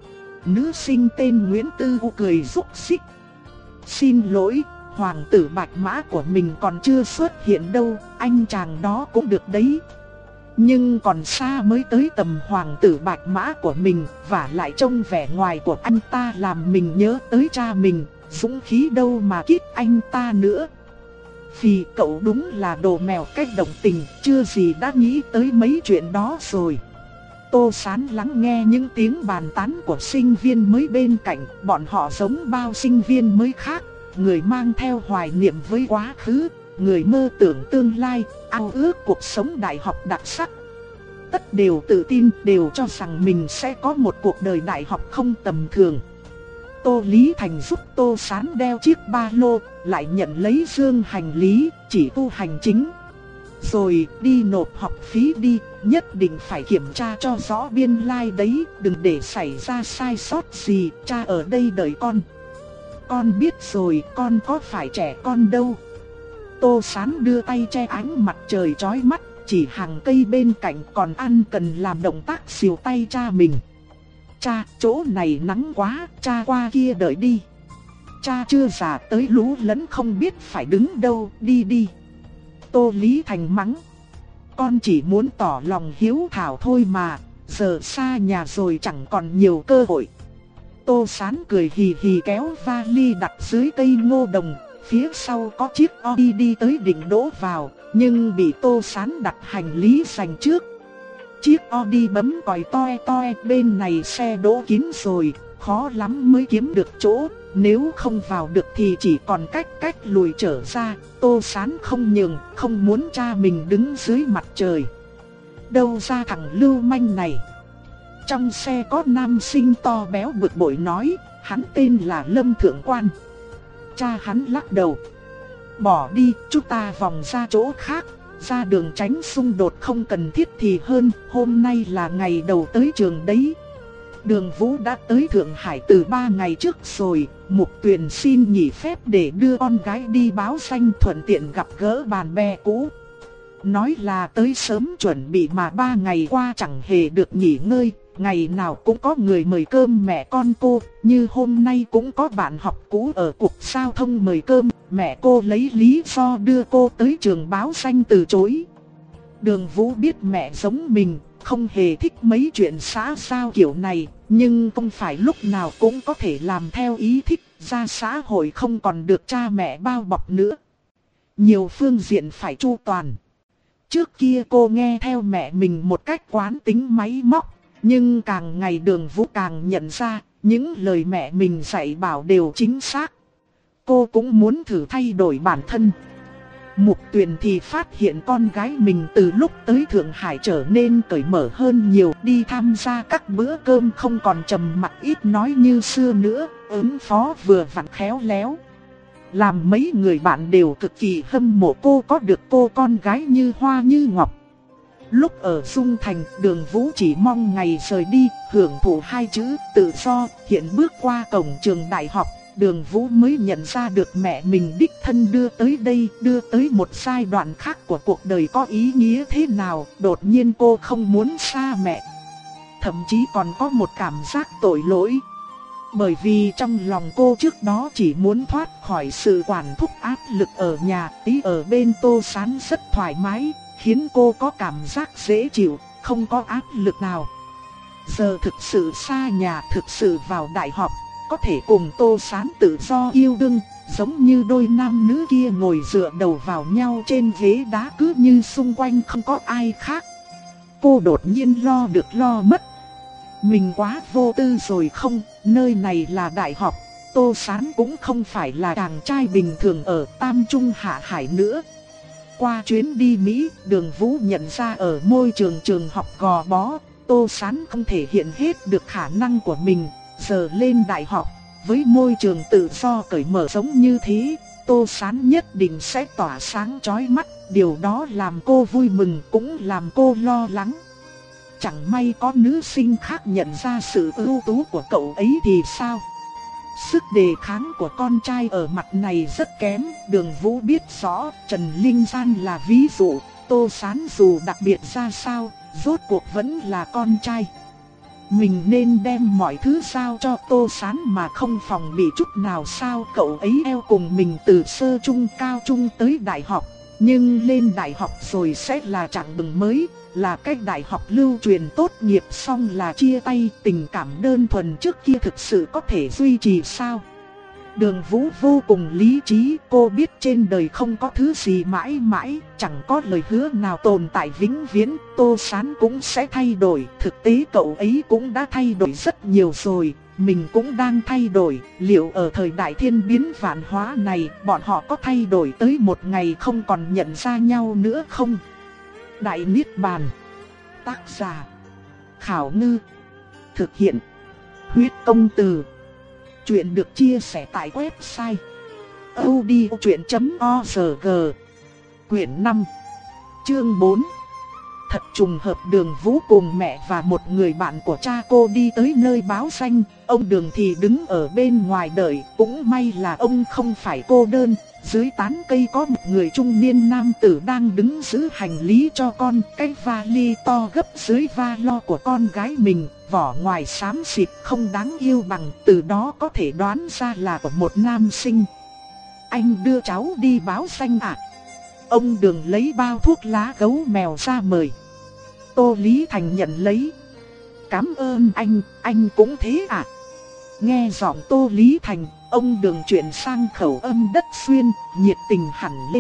Nữ sinh tên Nguyễn Tư U cười rúc xích. Xin lỗi, hoàng tử bạch mã của mình còn chưa xuất hiện đâu, anh chàng đó cũng được đấy. Nhưng còn xa mới tới tầm hoàng tử bạch mã của mình, và lại trông vẻ ngoài của anh ta làm mình nhớ tới cha mình, dũng khí đâu mà kít anh ta nữa. Vì cậu đúng là đồ mèo cách động tình, chưa gì đã nghĩ tới mấy chuyện đó rồi. Tô Sán lắng nghe những tiếng bàn tán của sinh viên mới bên cạnh, bọn họ giống bao sinh viên mới khác, người mang theo hoài niệm với quá khứ, người mơ tưởng tương lai, ao ước cuộc sống đại học đặc sắc. Tất đều tự tin, đều cho rằng mình sẽ có một cuộc đời đại học không tầm thường. Tô Lý Thành giúp Tô Sán đeo chiếc ba lô, lại nhận lấy dương hành lý, chỉ thu hành chính. Rồi đi nộp học phí đi, nhất định phải kiểm tra cho rõ biên lai like đấy, đừng để xảy ra sai sót gì, cha ở đây đợi con. Con biết rồi, con có phải trẻ con đâu. Tô Sán đưa tay che ánh mặt trời chói mắt, chỉ hàng cây bên cạnh, còn ăn cần làm động tác xìu tay cha mình. Cha, chỗ này nắng quá, cha qua kia đợi đi. cha chưa già tới lú lẫn không biết phải đứng đâu, đi đi. Tô Lý Thành mắng. Con chỉ muốn tỏ lòng hiếu thảo thôi mà, giờ xa nhà rồi chẳng còn nhiều cơ hội. Tô Sán cười hì hì kéo vali đặt dưới cây ngô đồng, phía sau có chiếc Audi đi tới định đỗ vào, nhưng bị Tô Sán đặt hành lý dành trước. Chiếc Audi bấm còi toe toe, bên này xe đỗ kín rồi, khó lắm mới kiếm được chỗ, nếu không vào được thì chỉ còn cách cách lùi trở ra. Tô Sán không nhường, không muốn cha mình đứng dưới mặt trời. Đâu ra thằng lưu manh này. Trong xe có nam sinh to béo bực bội nói, hắn tên là Lâm Thượng Quan. Cha hắn lắc đầu. Bỏ đi, chúng ta vòng ra chỗ khác, ra đường tránh xung đột không cần thiết thì hơn, hôm nay là ngày đầu tới trường đấy. Đường Vũ đã tới Thượng Hải từ ba ngày trước rồi, Mục Tuyền xin nghỉ phép để đưa con gái đi báo danh thuận tiện gặp gỡ bạn bè cũ. Nói là tới sớm chuẩn bị mà ba ngày qua chẳng hề được nghỉ ngơi, ngày nào cũng có người mời cơm mẹ con cô, như hôm nay cũng có bạn học cũ ở cục giao thông mời cơm, mẹ cô lấy lý do đưa cô tới trường báo danh từ chối. Đường Vũ biết mẹ giống mình, không hề thích mấy chuyện xã giao kiểu này, nhưng không phải lúc nào cũng có thể làm theo ý thích, ra xã hội không còn được cha mẹ bao bọc nữa. Nhiều phương diện phải chu toàn. Trước kia cô nghe theo mẹ mình một cách quán tính máy móc, nhưng càng ngày Đường Vũ càng nhận ra, những lời mẹ mình dạy bảo đều chính xác. Cô cũng muốn thử thay đổi bản thân. Mục Tuyền thì phát hiện con gái mình từ lúc tới Thượng Hải trở nên cởi mở hơn nhiều, đi tham gia các bữa cơm không còn trầm mặc ít nói như xưa nữa, ứng phó vừa vặn khéo léo. Làm mấy người bạn đều cực kỳ hâm mộ cô có được cô con gái như hoa như ngọc. Lúc ở Dung Thành, Đường Vũ chỉ mong ngày rời đi, hưởng thụ hai chữ tự do. Hiện bước qua cổng trường đại học, Đường Vũ mới nhận ra được mẹ mình đích thân đưa tới đây, đưa tới một giai đoạn khác của cuộc đời có ý nghĩa thế nào. Đột nhiên cô không muốn xa mẹ, thậm chí còn có một cảm giác tội lỗi. Bởi vì trong lòng cô trước đó chỉ muốn thoát khỏi sự quản thúc áp lực ở nhà, tí ở bên Tô Sán rất thoải mái, khiến cô có cảm giác dễ chịu, không có áp lực nào. Giờ thực sự xa nhà, thực sự vào đại học, có thể cùng Tô Sán tự do yêu đương, giống như đôi nam nữ kia ngồi dựa đầu vào nhau trên ghế đá cứ như xung quanh không có ai khác. Cô đột nhiên lo được lo mất. Mình quá vô tư rồi không, nơi này là đại học, Tô Sán cũng không phải là chàng trai bình thường ở Tam Trung Hạ Hải nữa. Qua chuyến đi Mỹ, Đường Vũ nhận ra ở môi trường trường học gò bó, Tô Sán không thể hiện hết được khả năng của mình. Giờ lên đại học, với môi trường tự do cởi mở giống như thế, Tô Sán nhất định sẽ tỏa sáng chói mắt. Điều đó làm cô vui mừng cũng làm cô lo lắng. Chẳng may có nữ sinh khác nhận ra sự ưu tú của cậu ấy thì sao? Sức đề kháng của con trai ở mặt này rất kém. Đường Vũ biết rõ, Trần Linh Gian là ví dụ. Tô Sán dù đặc biệt ra sao, rốt cuộc vẫn là con trai. Mình nên đem mọi thứ giao cho Tô Sán mà không phòng bị chút nào sao? Cậu ấy eo cùng mình từ sơ trung cao trung tới đại học, nhưng lên đại học rồi sẽ là chặng đường mới, là cách đại học lưu truyền tốt nghiệp xong là chia tay. Tình cảm đơn thuần trước kia thực sự có thể duy trì sao? Đường Vũ vô cùng lý trí, cô biết trên đời không có thứ gì mãi mãi, chẳng có lời hứa nào tồn tại vĩnh viễn. Tô Sán cũng sẽ thay đổi, thực tế cậu ấy cũng đã thay đổi rất nhiều rồi, mình cũng đang thay đổi. Liệu ở thời đại thiên biến vạn hóa này, bọn họ có thay đổi tới một ngày không còn nhận ra nhau nữa không? Đại Niết Bàn. Tác giả Khảo Ngư. Thực hiện Huyết Công Từ. Chuyện được chia sẻ tại website audiochuyện chấm org. Quyển năm, chương bốn. Thật trùng hợp, Đường Vũ cùng mẹ và một người bạn của cha cô đi tới nơi báo danh. Ông Đường thì đứng ở bên ngoài đợi, cũng may là ông không phải cô đơn. Dưới tán cây có một người trung niên nam tử đang đứng giữ hành lý cho con. Cái vali to gấp dưới va lo của con gái mình, vỏ ngoài xám xịt không đáng yêu bằng, từ đó có thể đoán ra là của một nam sinh. Anh đưa cháu đi báo danh ạ. Ông Đường lấy bao thuốc lá gấu mèo ra mời. Tô Lý Thành nhận lấy. Cảm ơn anh, anh cũng thế ạ. Nghe giọng Tô Lý Thành, ông Đường chuyển sang khẩu âm đất xuyên, nhiệt tình hẳn lên.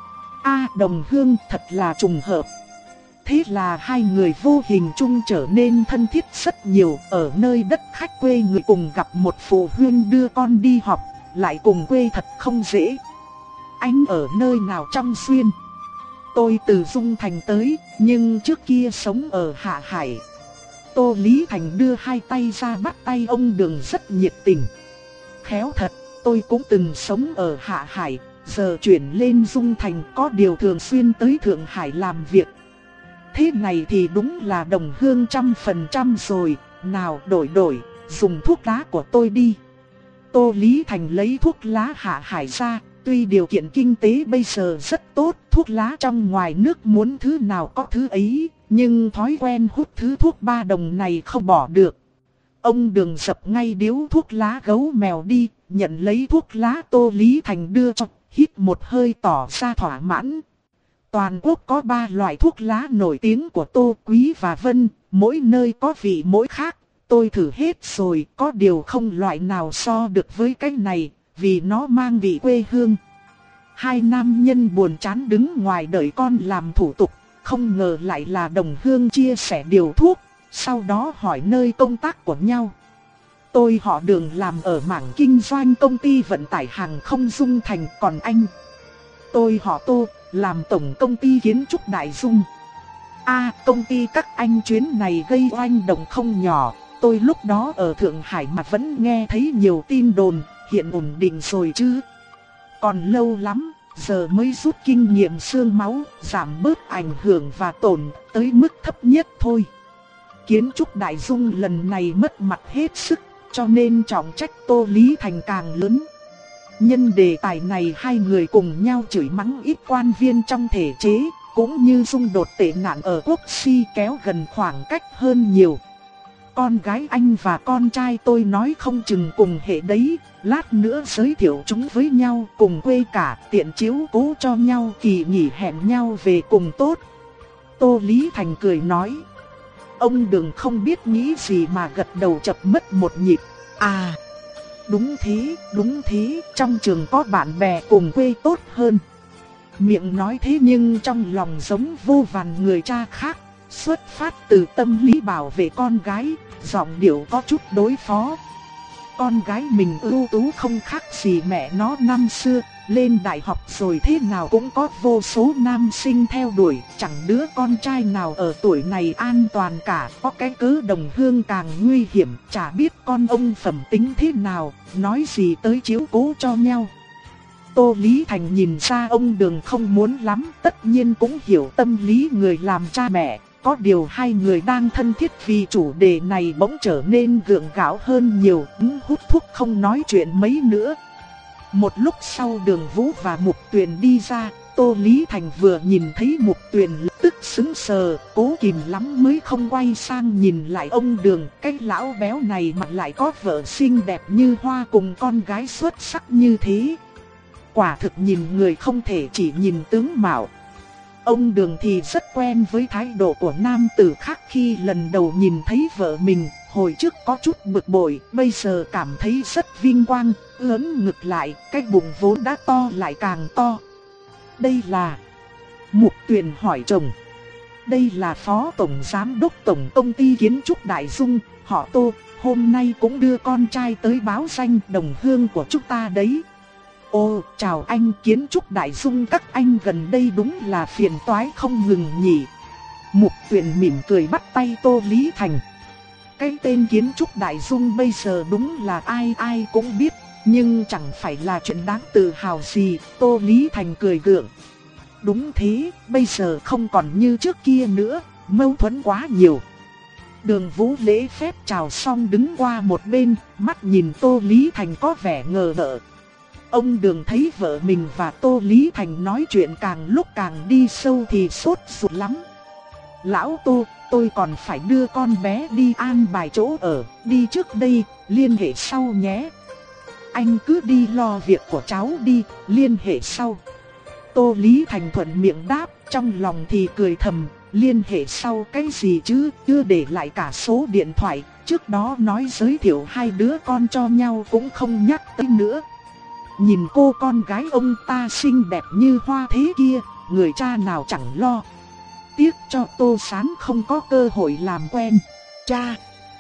A Đồng Hương, thật là trùng hợp. Thế là hai người vô hình chung trở nên thân thiết rất nhiều. Ở nơi đất khách quê người cùng gặp một phụ huynh đưa con đi học, lại cùng quê thật không dễ. Anh ở nơi nào trong xuyên? Tôi từ Dung Thành tới, nhưng trước kia sống ở Hạ Hải. Tô Lý Thành đưa hai tay ra bắt tay ông Đường rất nhiệt tình. Khéo thật, tôi cũng từng sống ở Hạ Hải, giờ chuyển lên Dung Thành, có điều thường xuyên tới Thượng Hải làm việc. Thế này thì đúng là đồng hương trăm phần trăm rồi, nào đổi đổi, dùng thuốc lá của tôi đi. Tô Lý Thành lấy thuốc lá Hạ Hải ra, tuy điều kiện kinh tế bây giờ rất tốt, thuốc lá trong ngoài nước muốn thứ nào có thứ ấy, nhưng thói quen hút thứ thuốc ba đồng này không bỏ được. Ông Đường dập ngay điếu thuốc lá gấu mèo đi, nhận lấy thuốc lá Tô Lý Thành đưa cho, hít một hơi tỏ ra thỏa mãn. Toàn quốc có ba loại thuốc lá nổi tiếng của Tô, Quý và Vân, mỗi nơi có vị mỗi khác. Tôi thử hết rồi, có điều không loại nào so được với cái này, vì nó mang vị quê hương. Hai nam nhân buồn chán đứng ngoài đợi con làm thủ tục, không ngờ lại là đồng hương chia sẻ điều thuốc, sau đó hỏi nơi công tác của nhau. Tôi họ Đường làm ở mảng kinh doanh công ty vận tải hàng không Dung Thành, còn anh? Tôi họ Tô, làm tổng công ty kiến trúc Đại Dung. À, công ty các anh chuyến này gây oanh động không nhỏ. Tôi lúc đó ở Thượng Hải mà vẫn nghe thấy nhiều tin đồn, hiện ổn định rồi chứ? Còn lâu lắm, giờ mới rút kinh nghiệm xương máu, giảm bớt ảnh hưởng và tổn tới mức thấp nhất thôi. Kiến trúc Đại Dung lần này mất mặt hết sức, cho nên trọng trách Tô Lý Thành càng lớn. Nhân đề tài này hai người cùng nhau chửi mắng ít quan viên trong thể chế, cũng như xung đột tệ nạn ở quốc si kéo gần khoảng cách hơn nhiều. Con gái anh và con trai tôi nói không chừng cùng hệ đấy, lát nữa giới thiệu chúng với nhau cùng quê cả, tiện chiếu cố cho nhau, kỳ nghỉ hẹn nhau về cùng tốt. Tô Lý Thành cười nói. Ông Đường không biết nghĩ gì mà gật đầu chập mất một nhịp. À, đúng thế, đúng thế, trong trường có bạn bè cùng quê tốt hơn. Miệng nói thế nhưng trong lòng giống vô vàn người cha khác, xuất phát từ tâm lý bảo vệ con gái, giọng điệu có chút đối phó. Con gái mình ưu tú không khác gì mẹ nó năm xưa, lên đại học rồi thế nào cũng có vô số nam sinh theo đuổi, chẳng đứa con trai nào ở tuổi này an toàn cả, có cái cớ đồng hương càng nguy hiểm, chả biết con ông phẩm tính thế nào, nói gì tới chiếu cố cho nhau. Tô Lý Thành nhìn ra ông Đường không muốn lắm, tất nhiên cũng hiểu tâm lý người làm cha mẹ. Có điều hai người đang thân thiết vì chủ đề này bỗng trở nên gượng gạo hơn nhiều, đứng hút thuốc không nói chuyện mấy nữa. Một lúc sau Đường Vũ và Mục Tuyền đi ra, Tô Lý Thành vừa nhìn thấy Mục Tuyền lập tức sững sờ, cố kìm lắm mới không quay sang nhìn lại ông Đường. Cái lão béo này mà lại có vợ xinh đẹp như hoa cùng con gái xuất sắc như thế. Quả thực nhìn người không thể chỉ nhìn tướng mạo. Ông Đường thì rất quen với thái độ của nam tử khác khi lần đầu nhìn thấy vợ mình, hồi trước có chút bực bội, bây giờ cảm thấy rất vinh quang, ưỡn ngực lại, cái bụng vốn đã to lại càng to. Đây là... Mục Tuyền hỏi chồng. Đây là Phó Tổng Giám đốc Tổng Công ty Kiến trúc Đại Dung, họ Tô, hôm nay cũng đưa con trai tới báo danh đồng hương của chúng ta đấy. Ô, chào anh, Kiến trúc Đại Dung các anh gần đây đúng là phiền toái không ngừng nhỉ. Mục Tuyền mỉm cười bắt tay Tô Lý Thành. Cái tên Kiến trúc Đại Dung bây giờ đúng là ai ai cũng biết, nhưng chẳng phải là chuyện đáng tự hào gì. Tô Lý Thành cười gượng. Đúng thế, bây giờ không còn như trước kia nữa, mâu thuẫn quá nhiều. Đường Vũ lễ phép chào xong đứng qua một bên, mắt nhìn Tô Lý Thành có vẻ ngờ ngợ. Ông Đường thấy vợ mình và Tô Lý Thành nói chuyện càng lúc càng đi sâu thì sốt ruột lắm. Lão Tô, tôi còn phải đưa con bé đi an bài chỗ ở, đi trước đây, liên hệ sau nhé. Anh cứ đi lo việc của cháu đi, liên hệ sau. Tô Lý Thành thuận miệng đáp, trong lòng thì cười thầm, liên hệ sau cái gì chứ, chưa để lại cả số điện thoại, trước đó nói giới thiệu hai đứa con cho nhau cũng không nhắc tới nữa. Nhìn cô con gái ông ta xinh đẹp như hoa thế kia, người cha nào chẳng lo. Tiếc cho Tô Sán không có cơ hội làm quen. Cha!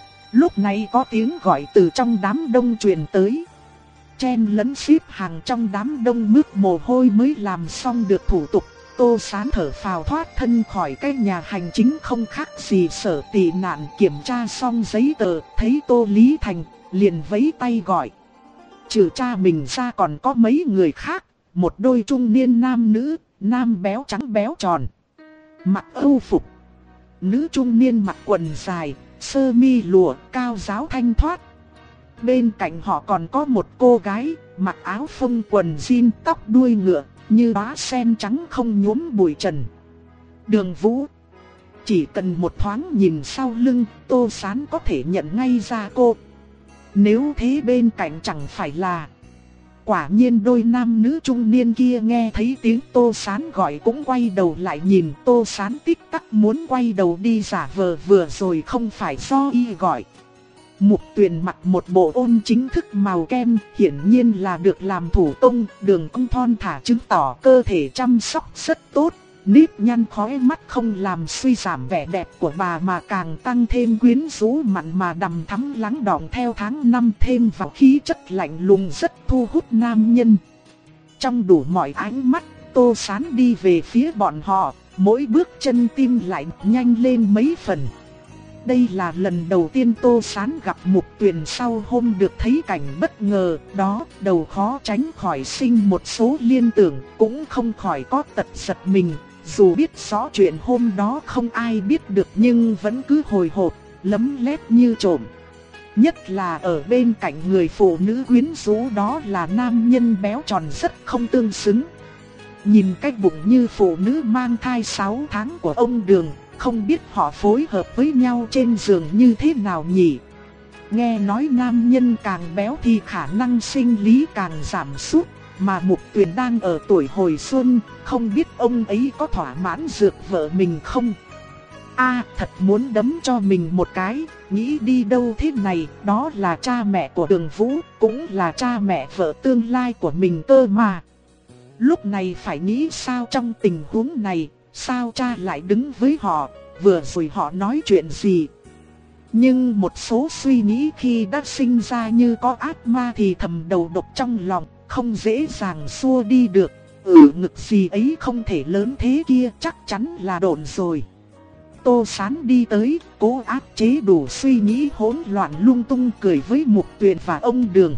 Lúc này có tiếng gọi từ trong đám đông truyền tới. Chen lấn xếp hàng trong đám đông mướt mồ hôi mới làm xong được thủ tục. Tô Sán thở phào thoát thân khỏi cái nhà hành chính không khác gì sở tị nạn, kiểm tra xong giấy tờ, thấy Tô Lý Thành, liền vẫy tay gọi. Trừ cha mình ra còn có mấy người khác, một đôi trung niên nam nữ, nam béo trắng béo tròn, mặc âu phục. Nữ trung niên mặc quần dài, sơ mi lụa, cao ráo thanh thoát. Bên cạnh họ còn có một cô gái, mặc áo phông quần jean, tóc đuôi ngựa, như đóa sen trắng không nhuốm bụi trần. Đường Vũ. Chỉ cần một thoáng nhìn sau lưng, Tô Sán có thể nhận ngay ra cô. Nếu thế bên cạnh chẳng phải là... Quả nhiên đôi nam nữ trung niên kia nghe thấy tiếng Tô Sán gọi cũng quay đầu lại nhìn. Tô Sán tích tắc muốn quay đầu đi giả vờ vừa rồi không phải do y gọi. Mục Tuyền mặc một bộ ôn chính thức màu kem, hiển nhiên là được làm thủ công, đường cong thon thả chứng tỏ cơ thể chăm sóc rất tốt. Nếp nhăn khóe mắt không làm suy giảm vẻ đẹp của bà mà càng tăng thêm quyến rũ mặn mà đằm thắm lắng đọng theo tháng năm, thêm vào khí chất lạnh lùng rất thu hút nam nhân. Trong đủ mọi ánh mắt, Tô Sán đi về phía bọn họ, mỗi bước chân tim lại nhanh lên mấy phần. Đây là lần đầu tiên Tô Sán gặp Mục Tuyền sau hôm được thấy cảnh bất ngờ đó, đầu khó tránh khỏi sinh một số liên tưởng, cũng không khỏi có tật giật mình. Dù biết rõ chuyện hôm đó không ai biết được nhưng vẫn cứ hồi hộp, lấm lét như trộm. Nhất là ở bên cạnh người phụ nữ quyến rũ đó là nam nhân béo tròn rất không tương xứng. Nhìn cái bụng như phụ nữ mang thai sáu tháng của ông Đường, không biết họ phối hợp với nhau trên giường như thế nào nhỉ? Nghe nói nam nhân càng béo thì khả năng sinh lý càng giảm sút, mà Mục Tuyền đang ở tuổi hồi xuân, không biết ông ấy có thỏa mãn dược vợ mình không? A, thật muốn đấm cho mình một cái, nghĩ đi đâu thế này, đó là cha mẹ của Đường Vũ, cũng là cha mẹ vợ tương lai của mình cơ mà. Lúc này phải nghĩ sao trong tình huống này, sao cha lại đứng với họ, vừa rồi họ nói chuyện gì? Nhưng một số suy nghĩ khi đã sinh ra như có ác ma thì thầm đầu độc trong lòng, không dễ dàng xua đi được. Ừ, ngực gì ấy không thể lớn thế kia, chắc chắn là độn rồi. Tô Sán đi tới, cố áp chế đủ suy nghĩ hỗn loạn lung tung, cười với Mục Tuyền và ông Đường.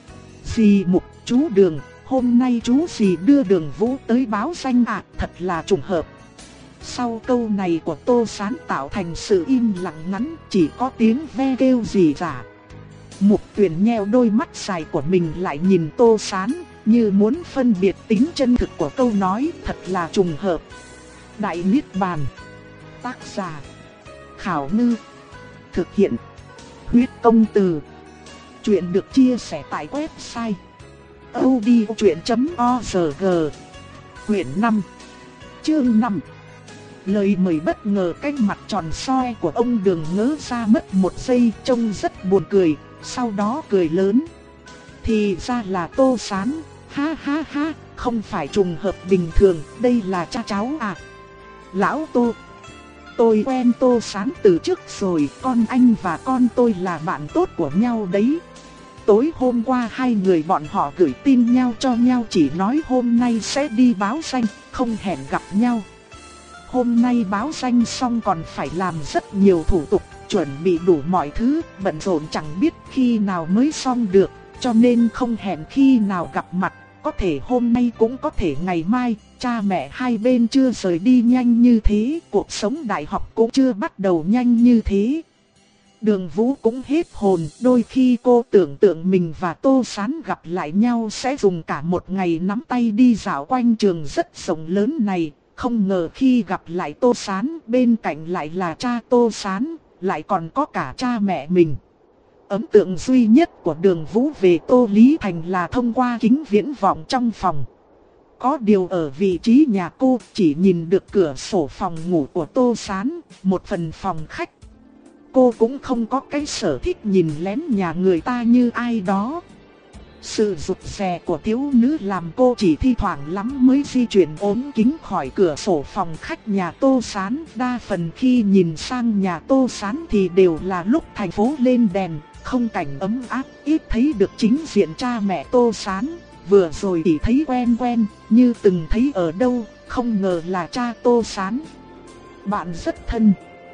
Dì Mục, chú Đường, hôm nay chú dì đưa Đường Vũ tới báo danh ạ, thật là trùng hợp. Sau câu này của Tô Sán tạo thành sự im lặng ngắn, chỉ có tiếng ve kêu rỉ rả. Mục Tuyền nheo đôi mắt dài của mình lại nhìn Tô Sán, như muốn phân biệt tính chân thực của câu nói, thật là trùng hợp. Đại Niết Bàn. Tác giả Khảo Ngư. Thực hiện Huyết Công Từ. Chuyện được chia sẻ tại website audiochuyện chấm org. Quyển năm, chương năm. Lời mời bất ngờ, cái mặt tròn soi của ông Đường ngớ ra mất một giây, trông rất buồn cười, sau đó cười lớn. Thì ra là Tô Sán, ha ha ha, không phải trùng hợp bình thường, đây là cha cháu à. Lão Tô, tôi quen Tô Sán từ trước rồi, con anh và con tôi là bạn tốt của nhau đấy. Tối hôm qua hai người bọn họ gửi tin nhau cho nhau, chỉ nói hôm nay sẽ đi báo danh, không hẹn gặp nhau. Hôm nay báo danh xong còn phải làm rất nhiều thủ tục, chuẩn bị đủ mọi thứ, bận rộn chẳng biết khi nào mới xong được, cho nên không hẹn khi nào gặp mặt, có thể hôm nay cũng có thể ngày mai. Cha mẹ hai bên chưa rời đi nhanh như thế, cuộc sống đại học cũng chưa bắt đầu nhanh như thế. Đường Vũ cũng hết hồn, đôi khi cô tưởng tượng mình và Tô Sán gặp lại nhau sẽ dùng cả một ngày nắm tay đi dạo quanh trường rất rộng lớn này. Không ngờ khi gặp lại Tô Sán, bên cạnh lại là cha Tô Sán, lại còn có cả cha mẹ mình. Ấn tượng duy nhất của Đường Vũ về Tô Lý Thành là thông qua kính viễn vọng trong phòng. Có điều ở vị trí nhà cô chỉ nhìn được cửa sổ phòng ngủ của Tô Sán, một phần phòng khách. Cô cũng không có cái sở thích nhìn lén nhà người ta như ai đó. Sự rụt rè của thiếu nữ làm cô chỉ thi thoảng lắm mới di chuyển ốm kính khỏi cửa sổ phòng khách nhà Tô Sán. Đa phần khi nhìn sang nhà Tô Sán thì đều là lúc thành phố lên đèn, không cảnh ấm áp, ít thấy được chính diện cha mẹ Tô Sán. Vừa rồi chỉ thấy quen quen, như từng thấy ở đâu, không ngờ là cha Tô Sán. Bạn rất thân.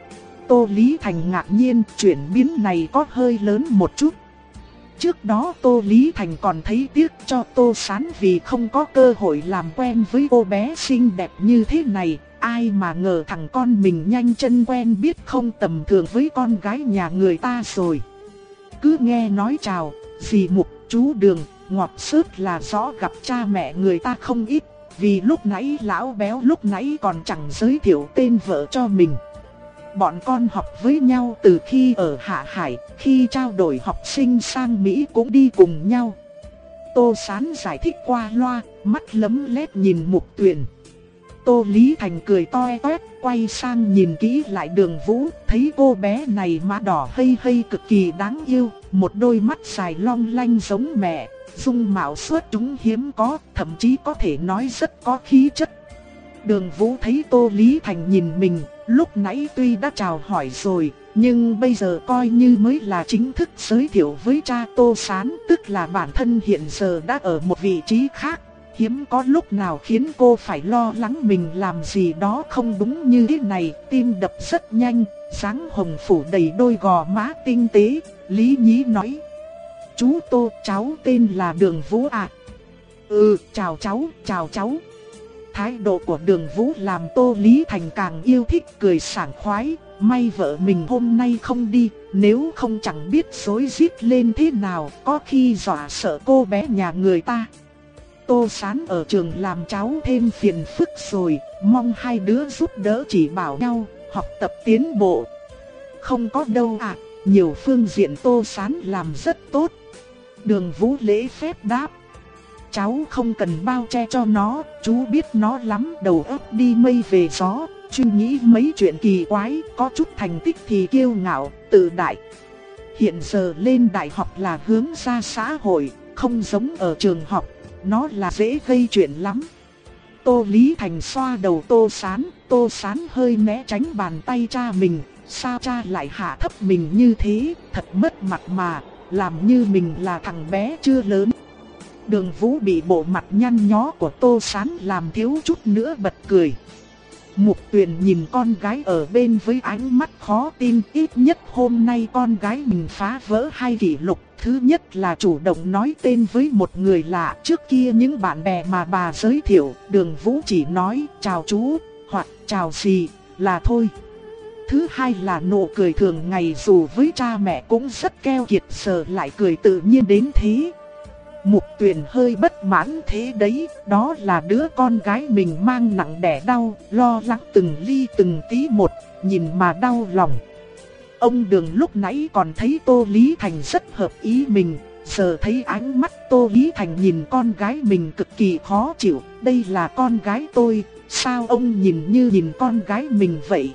Tô Lý Thành ngạc nhiên, chuyển biến này có hơi lớn một chút. Trước đó Tô Lý Thành còn thấy tiếc cho Tô Sán vì không có cơ hội làm quen với cô bé xinh đẹp như thế này. Ai mà ngờ thằng con mình nhanh chân quen biết không tầm thường với con gái nhà người ta rồi. Cứ nghe nói chào, dì Mục, chú Đường, Ngọt Sớt là rõ gặp cha mẹ người ta không ít. Vì lúc nãy lão béo lúc nãy còn chẳng giới thiệu tên vợ cho mình. Bọn con học với nhau từ khi ở Hạ Hải, khi trao đổi học sinh sang Mỹ cũng đi cùng nhau. Tô Sán giải thích qua loa, mắt lấm lét nhìn Mục Tuyền. Tô Lý Thành cười toe toét, quay sang nhìn kỹ lại Đường Vũ, thấy cô bé này má đỏ hây hây cực kỳ đáng yêu, một đôi mắt dài long lanh giống mẹ, dung mạo xuất chúng hiếm có, thậm chí có thể nói rất có khí chất. Đường Vũ thấy Tô Lý Thành nhìn mình, lúc nãy tuy đã chào hỏi rồi, nhưng bây giờ coi như mới là chính thức giới thiệu với cha Tô Sán, tức là bản thân hiện giờ đã ở một vị trí khác. Hiếm có lúc nào khiến cô phải lo lắng mình làm gì đó không đúng như thế này, tim đập rất nhanh, dáng hồng phủ đầy đôi gò má tinh tế. Lý Nhí nói: "Chú Tô, cháu tên là Đường Vũ ạ." "Ừ, chào cháu, chào cháu." Thái độ của Đường Vũ làm Tô Lý Thành càng yêu thích, cười sảng khoái. May vợ mình hôm nay không đi, nếu không chẳng biết rối rít lên thế nào, có khi dọa sợ cô bé nhà người ta. Tô Sán ở trường làm cháu thêm phiền phức rồi, mong hai đứa giúp đỡ chỉ bảo nhau, học tập tiến bộ. Không có đâu ạ, nhiều phương diện Tô Sán làm rất tốt. Đường Vũ lễ phép đáp: "Cháu không cần bao che cho nó, chú biết nó lắm, đầu óc đi mây về gió, suy nghĩ mấy chuyện kỳ quái, có chút thành tích thì kiêu ngạo, tự đại. Hiện giờ lên đại học là hướng ra xã hội, không giống ở trường học, nó là dễ gây chuyện lắm." Tô Lý Thành xoa đầu Tô Sán, Tô Sán hơi né tránh bàn tay cha mình. Sao cha lại hạ thấp mình như thế, thật mất mặt mà, làm như mình là thằng bé chưa lớn. Đường Vũ bị bộ mặt nhăn nhó của Tô Sán làm thiếu chút nữa bật cười. Mục Tuyền nhìn con gái ở bên với ánh mắt khó tin, ít nhất hôm nay con gái mình phá vỡ hai kỷ lục. Thứ nhất là chủ động nói tên với một người lạ, trước kia những bạn bè mà bà giới thiệu, Đường Vũ chỉ nói chào chú, hoặc chào dì, là thôi. Thứ hai là nụ cười thường ngày dù với cha mẹ cũng rất keo kiệt, giờ lại cười tự nhiên đến thế. Mục Tuyền hơi bất mãn thế đấy, đó là đứa con gái mình mang nặng đẻ đau, lo lắng từng ly từng tí một, nhìn mà đau lòng. Ông Đường lúc nãy còn thấy Tô Lý Thành rất hợp ý mình, giờ thấy ánh mắt Tô Lý Thành nhìn con gái mình cực kỳ khó chịu. Đây là con gái tôi, sao ông nhìn như nhìn con gái mình vậy?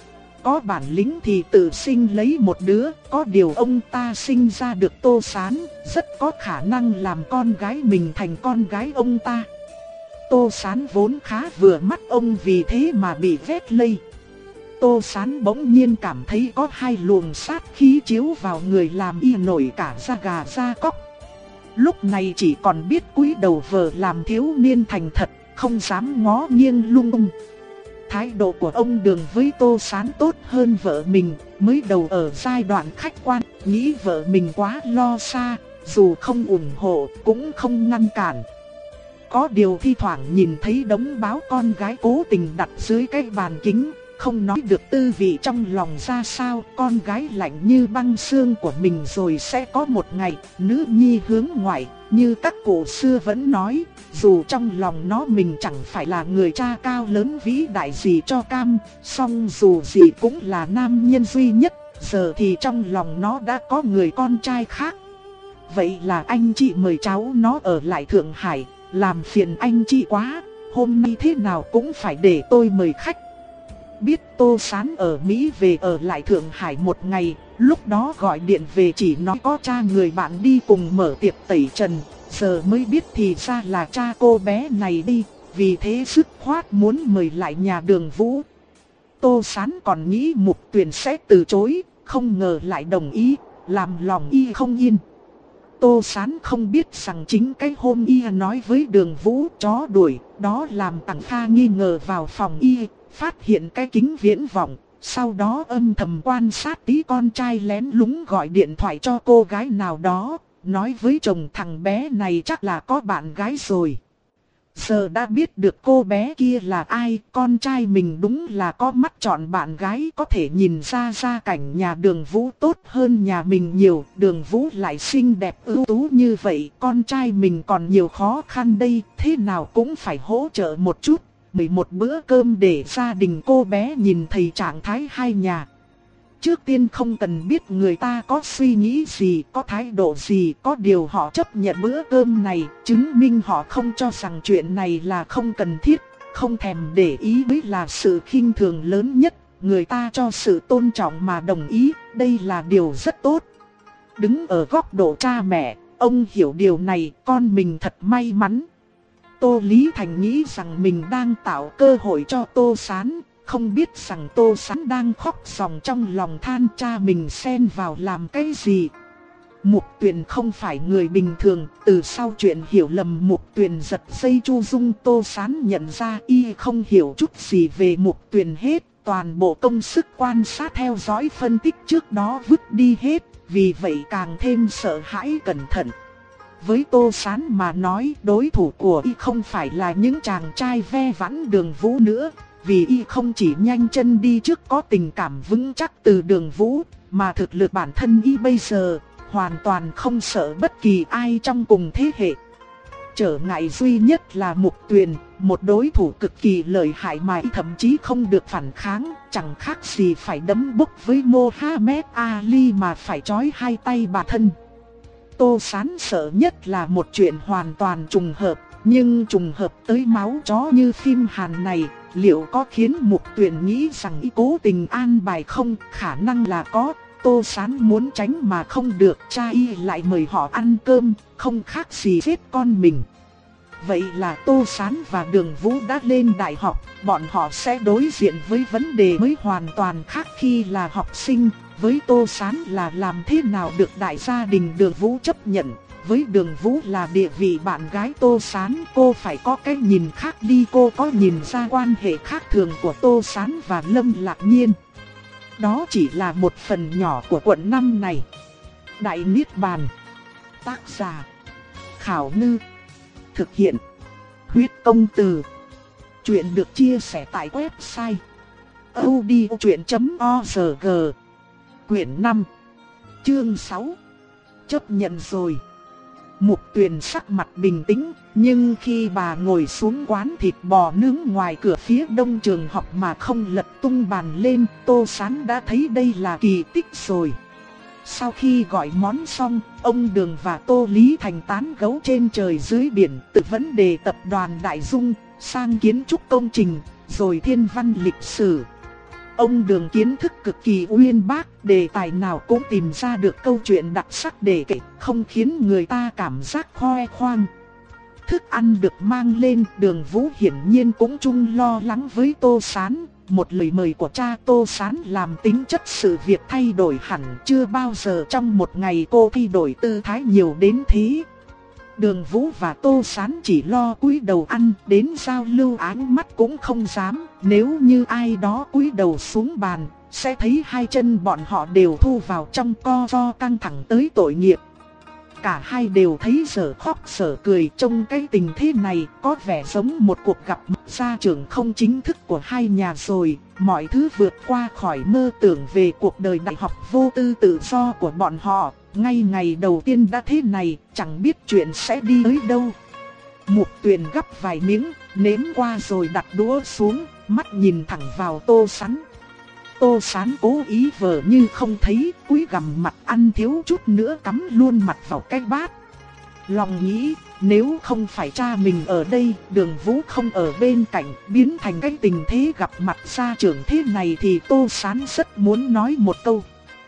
Có bản lĩnh thì tự sinh lấy một đứa, có điều ông ta sinh ra được Tô Sán, rất có khả năng làm con gái mình thành con gái ông ta. Tô Sán vốn khá vừa mắt ông, vì thế mà bị vét lây. Tô Sán bỗng nhiên cảm thấy có hai luồng sát khí chiếu vào người làm y nổi cả da gà da cóc. Lúc này chỉ còn biết cúi đầu vờ làm thiếu niên thành thật, không dám ngó nghiêng lung tung. Thái độ của ông Đường với Tô Sán tốt hơn vợ mình, mới đầu ở giai đoạn khách quan, nghĩ vợ mình quá lo xa, dù không ủng hộ cũng không ngăn cản. Có điều thi thoảng nhìn thấy đống báo con gái cố tình đặt dưới cái bàn kính, không nói được tư vị trong lòng ra sao. Con gái lạnh như băng xương của mình rồi sẽ có một ngày nữ nhi hướng ngoại. Như các cụ xưa vẫn nói, dù trong lòng nó mình chẳng phải là người cha cao lớn vĩ đại gì cho cam, song dù gì cũng là nam nhân duy nhất. Giờ thì trong lòng nó đã có người con trai khác. Vậy là anh chị mời cháu nó ở lại Thượng Hải, làm phiền anh chị quá. Hôm nay thế nào cũng phải để tôi mời khách. Biết Tô Sán ở Mỹ về ở lại Thượng Hải một ngày, lúc đó gọi điện về chỉ nói có cha người bạn đi cùng mở tiệc tẩy trần. Giờ mới biết thì ra là cha cô bé này đi, vì thế dứt khoát muốn mời lại nhà Đường Vũ. Tô Sán còn nghĩ Mục Tuyền sẽ từ chối, không ngờ lại đồng ý, làm lòng y không yên. Tô Sán không biết rằng chính cái hôm y nói với Đường Vũ chó đuổi, đó làm Tằng Kha nghi ngờ vào phòng y, phát hiện cái kính viễn vọng, sau đó âm thầm quan sát tí con trai lén lúng gọi điện thoại cho cô gái nào đó, nói với chồng thằng bé này chắc là có bạn gái rồi. Giờ đã biết được cô bé kia là ai, con trai mình đúng là có mắt chọn bạn gái, có thể nhìn ra gia cảnh nhà Đường Vũ tốt hơn nhà mình nhiều. Đường Vũ lại xinh đẹp ưu tú như vậy, con trai mình còn nhiều khó khăn đây, thế nào cũng phải hỗ trợ một chút. Mời một bữa cơm để gia đình cô bé nhìn thấy trạng thái hai nhà. Trước tiên không cần biết người ta có suy nghĩ gì, có thái độ gì, có điều họ chấp nhận bữa cơm này, chứng minh họ không cho rằng chuyện này là không cần thiết, không thèm để ý mới là sự khinh thường lớn nhất. Người ta cho sự tôn trọng mà đồng ý, đây là điều rất tốt. Đứng ở góc độ cha mẹ, ông hiểu điều này, con mình thật may mắn. Tô Lý Thành nghĩ rằng mình đang tạo cơ hội cho Tô Sán, không biết rằng Tô Sán đang khóc ròng trong lòng than cha mình xen vào làm cái gì. Mục Tuyền không phải người bình thường, từ sau chuyện hiểu lầm Mục Tuyền giật dây Chu Dung, Tô Sán nhận ra y không hiểu chút gì về Mục Tuyền hết, toàn bộ công sức quan sát theo dõi phân tích trước đó vứt đi hết, vì vậy càng thêm sợ hãi cẩn thận. Với Tô Sán mà nói, đối thủ của y không phải là những chàng trai ve vãn Đường Vũ nữa, vì y không chỉ nhanh chân đi trước có tình cảm vững chắc từ Đường Vũ, mà thực lực bản thân y bây giờ hoàn toàn không sợ bất kỳ ai trong cùng thế hệ. Trở ngại duy nhất là Mục Tuyền, một đối thủ cực kỳ lợi hại mà y thậm chí không được phản kháng, chẳng khác gì phải đấm bốc với Mohamed Ali mà phải trói hai tay bà thân. Tô Sán sợ nhất là một chuyện hoàn toàn trùng hợp, nhưng trùng hợp tới máu chó như phim Hàn này, liệu có khiến Mục Tuyền nghĩ rằng y cố tình an bài không? Khả năng là có. Tô Sán muốn tránh mà không được, cha y lại mời họ ăn cơm, không khác gì giết con mình. Vậy là Tô Sán và Đường Vũ đã lên đại học, bọn họ sẽ đối diện với vấn đề mới hoàn toàn khác khi là học sinh. Với Tô Sán là làm thế nào được đại gia đình Đường Vũ chấp nhận. Với Đường Vũ là địa vị bạn gái Tô Sán, cô phải có cái nhìn khác đi. Cô có nhìn ra quan hệ khác thường của Tô Sán và Lâm Lạc Nhiên. Đó chỉ là một phần nhỏ của quận năm này. Đại Niết Bàn. Tác giả Khảo Ngư. Thực hiện Huyết Công Từ. Chuyện được chia sẻ tại website audiochuyện chấm org. Quyển năm, chương sáu. Chấp nhận rồi. Mục Tuyền sắc mặt bình tĩnh, nhưng khi bà ngồi xuống quán thịt bò nướng ngoài cửa phía đông trường học mà không lật tung bàn lên, Tô Sán đã thấy đây là kỳ tích rồi. Sau khi gọi món xong, ông Đường và Tô Lý Thành tán gẫu trên trời dưới biển, từ vấn đề tập đoàn Đại Dung, sang kiến trúc công trình, rồi thiên văn lịch sử. Ông Đường kiến thức cực kỳ uyên bác, đề tài nào cũng tìm ra được câu chuyện đặc sắc để kể, không khiến người ta cảm giác khoe khoang. Thức ăn được mang lên, Đường Vũ hiển nhiên cũng chung lo lắng với Tô Sán. Một lời mời của cha Tô Sán làm tính chất sự việc thay đổi hẳn, chưa bao giờ trong một ngày cô thay đổi tư thái nhiều đến thế. Đường Vũ và Tô Sán chỉ lo cúi đầu ăn, đến giao lưu ánh mắt cũng không dám. Nếu như ai đó cúi đầu xuống bàn, sẽ thấy hai chân bọn họ đều thu vào trong co ro căng thẳng tới tội nghiệp. cả hai đều thấy dở khóc dở cười. Trong cái tình thế này có vẻ giống một cuộc gặp mặt gia trưởng không chính thức của hai nhà rồi. Mọi thứ vượt qua khỏi mơ tưởng về cuộc đời đại học vô tư tự do của bọn họ. Ngay ngày đầu tiên đã thế này, chẳng biết chuyện sẽ đi tới đâu. Mục Tuyền gắp vài miếng, nếm qua rồi đặt đũa xuống, mắt nhìn thẳng vào Tô Sán. Tô Sán cố ý vờ như không thấy, cúi gằm mặt ăn thiếu chút nữa cắm luôn mặt vào cái bát. Lòng nghĩ, nếu không phải cha mình ở đây, Đường Vũ không ở bên cạnh, biến thành cái tình thế gặp mặt gia trưởng thế này thì Tô Sán rất muốn nói một câu.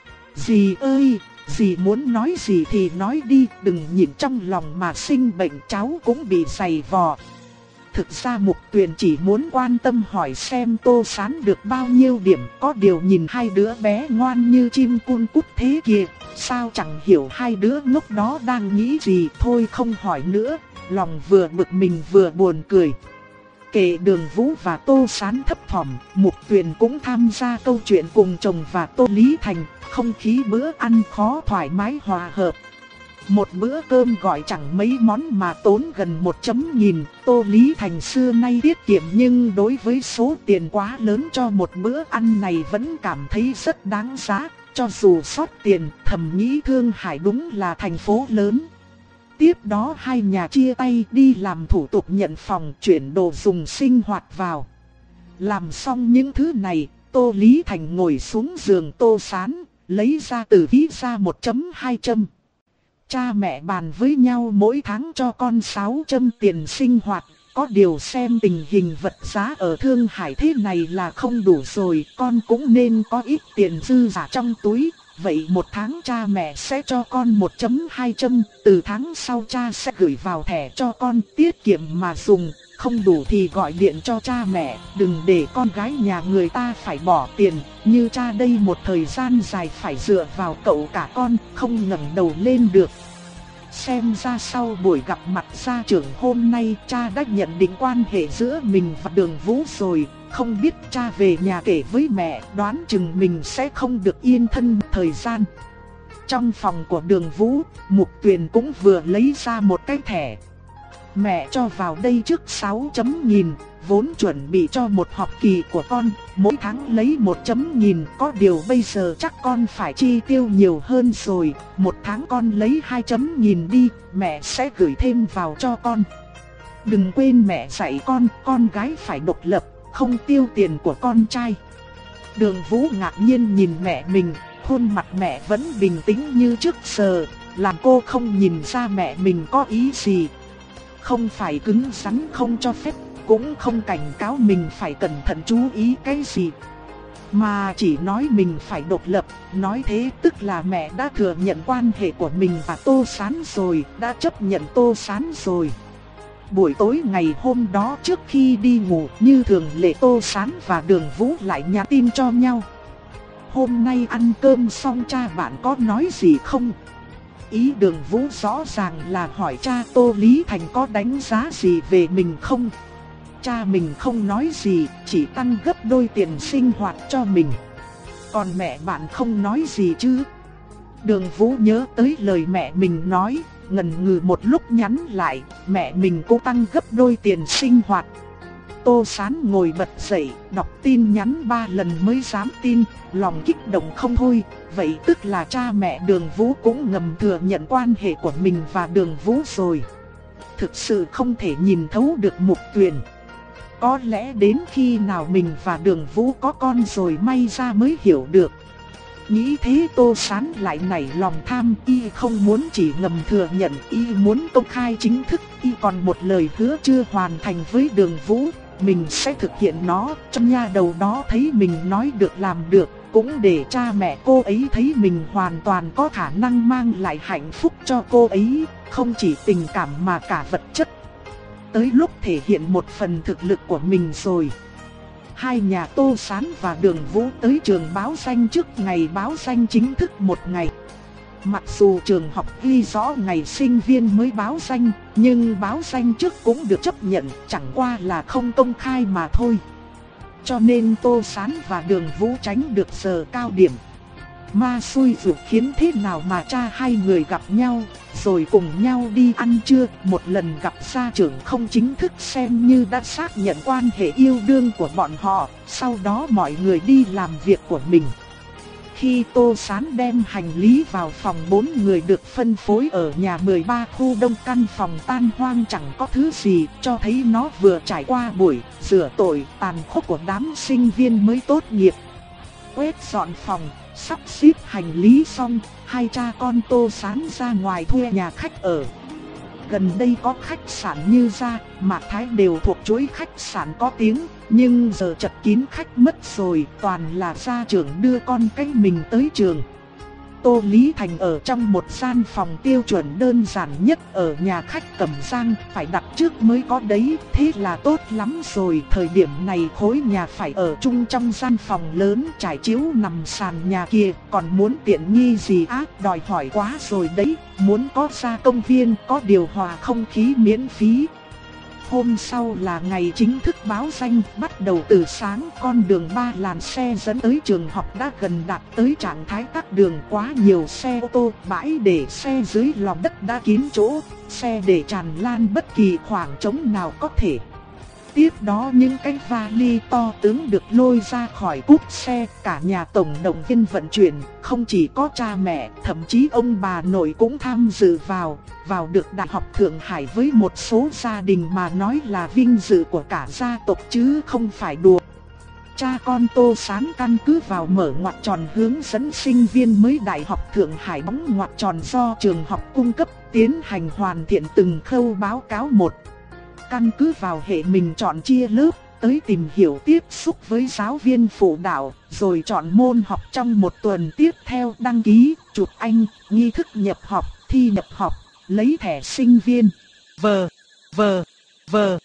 Dì ơi, dì muốn nói gì thì nói đi, đừng nhịn trong lòng mà sinh bệnh, cháu cũng bị dày vò. Thực ra Mục Tuyền chỉ muốn quan tâm hỏi xem Tô Sán được bao nhiêu điểm, có điều nhìn hai đứa bé ngoan như chim cun cút thế kia, sao chẳng hiểu hai đứa ngốc đó đang nghĩ gì. Thôi không hỏi nữa, lòng vừa bực mình vừa buồn cười. Kể Đường Vũ và Tô Sán thấp thỏm, Mục Tuyền cũng tham gia câu chuyện cùng chồng và Tô Lý Thành, không khí bữa ăn khó thoải mái hòa hợp. Một bữa cơm gọi chẳng mấy món mà tốn gần một chấm nghìn. Tô Lý Thành xưa nay tiết kiệm nhưng đối với số tiền quá lớn cho một bữa ăn này vẫn cảm thấy rất đáng giá. Cho dù sót tiền, thầm nghĩ Thương Hải đúng là thành phố lớn. Tiếp đó hai nhà chia tay đi làm thủ tục nhận phòng, chuyển đồ dùng sinh hoạt vào. Làm xong những thứ này, Tô Lý Thành ngồi xuống giường Tô Sán, lấy ra từ ví ra một chấm hai châm. Cha mẹ bàn với nhau mỗi tháng cho con sáu trăm tiền sinh hoạt, có điều xem tình hình vật giá ở Thương Hải thế này là không đủ rồi, con cũng nên có ít tiền dư giả trong túi. Vậy một tháng cha mẹ sẽ cho con một chấm hai trăm, từ tháng sau cha sẽ gửi vào thẻ cho con tiết kiệm mà dùng, không đủ thì gọi điện cho cha mẹ, đừng để con gái nhà người ta phải bỏ tiền, như cha đây một thời gian dài phải dựa vào cậu cả con, không ngẩng đầu lên được. Xem ra sau buổi gặp mặt gia trưởng hôm nay, cha đã nhận định quan hệ giữa mình và Đường Vũ rồi. Không biết cha về nhà kể với mẹ, đoán chừng mình sẽ không được yên thân thời gian. Trong phòng của Đường Vũ, Mục Tuyền cũng vừa lấy ra một cái thẻ. Mẹ cho vào đây trước sáu chấm nghìn, vốn chuẩn bị cho một học kỳ của con, mỗi tháng lấy một chấm nghìn, có điều bây giờ chắc con phải chi tiêu nhiều hơn rồi, một tháng con lấy hai chấm nghìn đi, mẹ sẽ gửi thêm vào cho con. Đừng quên mẹ dạy con, con gái phải độc lập, không tiêu tiền của con trai. Đường Vũ ngạc nhiên nhìn mẹ mình, khuôn mặt mẹ vẫn bình tĩnh như trước giờ, làm cô không nhìn ra mẹ mình có ý gì. Không phải cứng rắn không cho phép, cũng không cảnh cáo mình phải cẩn thận chú ý cái gì, mà chỉ nói mình phải độc lập. Nói thế tức là mẹ đã thừa nhận quan hệ của mình và Tô Sán rồi, đã chấp nhận Tô Sán rồi. Buổi tối ngày hôm đó trước khi đi ngủ, như thường lệ Tô Sán và Đường Vũ lại nhắn tin cho nhau. Hôm nay ăn cơm xong cha bạn có nói gì không? Ý Đường Vũ rõ ràng là hỏi cha Tô Lý Thành có đánh giá gì về mình không. Cha mình không nói gì, chỉ tăng gấp đôi tiền sinh hoạt cho mình. Còn mẹ bạn không nói gì chứ? Đường Vũ nhớ tới lời mẹ mình nói, ngần ngừ một lúc nhắn lại, mẹ mình cũng tăng gấp đôi tiền sinh hoạt. Tô Sán ngồi bật dậy, đọc tin nhắn ba lần mới dám tin, lòng kích động không thôi. Vậy tức là cha mẹ Đường Vũ cũng ngầm thừa nhận quan hệ của mình và Đường Vũ rồi. Thực sự không thể nhìn thấu được Mục Tuyền. Có lẽ đến khi nào mình và Đường Vũ có con rồi may ra mới hiểu được. Nghĩ thế Tô Sán lại nảy lòng tham, y không muốn chỉ ngầm thừa nhận, y muốn công khai chính thức. Y còn một lời hứa chưa hoàn thành với Đường Vũ, mình sẽ thực hiện nó. Trong nha đầu đó thấy mình nói được làm được, cũng để cha mẹ cô ấy thấy mình hoàn toàn có khả năng mang lại hạnh phúc cho cô ấy, không chỉ tình cảm mà cả vật chất. Tới lúc thể hiện một phần thực lực của mình rồi. Hai nhà Tô Sán và Đường Vũ tới trường báo danh trước ngày báo danh chính thức một ngày. Mặc dù trường học ghi rõ ngày sinh viên mới báo danh, nhưng báo danh trước cũng được chấp nhận, chẳng qua là không công khai mà thôi. Cho nên Tô Sán và Đường Vũ tránh được giờ cao điểm. ma xui rủi khiến thế nào mà cha hai người gặp nhau, rồi cùng nhau đi ăn trưa. Một lần gặp gia trưởng không chính thức xem như đã xác nhận quan hệ yêu đương của bọn họ, sau đó mọi người đi làm việc của mình. Khi Tô Sán đem hành lý vào phòng, bốn người được phân phối ở nhà mười ba khu đông. Căn phòng tan hoang chẳng có thứ gì, cho thấy nó vừa trải qua buổi rửa tội tàn khốc của đám sinh viên mới tốt nghiệp. Quét dọn phòng, sắp xếp hành lý xong, hai cha con Tô Sán ra ngoài thuê nhà khách ở. Gần đây có khách sạn Như Gia, Mạc Thái đều thuộc chuỗi khách sạn có tiếng, nhưng giờ chật kín khách mất rồi, toàn là gia trưởng đưa con cái mình tới trường. Tô Lý Thành ở trong một gian phòng tiêu chuẩn đơn giản nhất ở nhà khách Cẩm Giang, phải đặt trước mới có đấy, thế là tốt lắm rồi. Thời điểm này khối nhà phải ở chung trong gian phòng lớn trải chiếu nằm sàn nhà kia, còn muốn tiện nghi gì á, đòi hỏi quá rồi đấy, muốn có ra công viên, có điều hòa không khí miễn phí. Hôm sau là ngày chính thức báo danh, bắt đầu từ sáng. Con đường ba làn xe dẫn tới trường học đã gần đạt tới trạng thái tắc đường, quá nhiều xe ô tô, bãi để xe dưới lòng đất đã kín chỗ, xe để tràn lan bất kỳ khoảng trống nào có thể. Tiếp đó những cái vali to tướng được lôi ra khỏi cốp xe, cả nhà tổng động viên vận chuyển, không chỉ có cha mẹ, thậm chí ông bà nội cũng tham dự vào. Vào được Đại học Thượng Hải với một số gia đình mà nói là vinh dự của cả gia tộc chứ không phải đùa. Cha con Tô Sán căn cứ vào mở ngoặc tròn hướng dẫn sinh viên mới Đại học Thượng Hải bóng ngoặc tròn do trường học cung cấp, tiến hành hoàn thiện từng khâu báo cáo một. Căn cứ vào hệ mình chọn chia lớp, tới tìm hiểu tiếp xúc với giáo viên phụ đạo, rồi chọn môn học trong một tuần tiếp theo đăng ký, chụp ảnh, nghi thức nhập học, thi nhập học, lấy thẻ sinh viên. Vờ, vờ, vờ.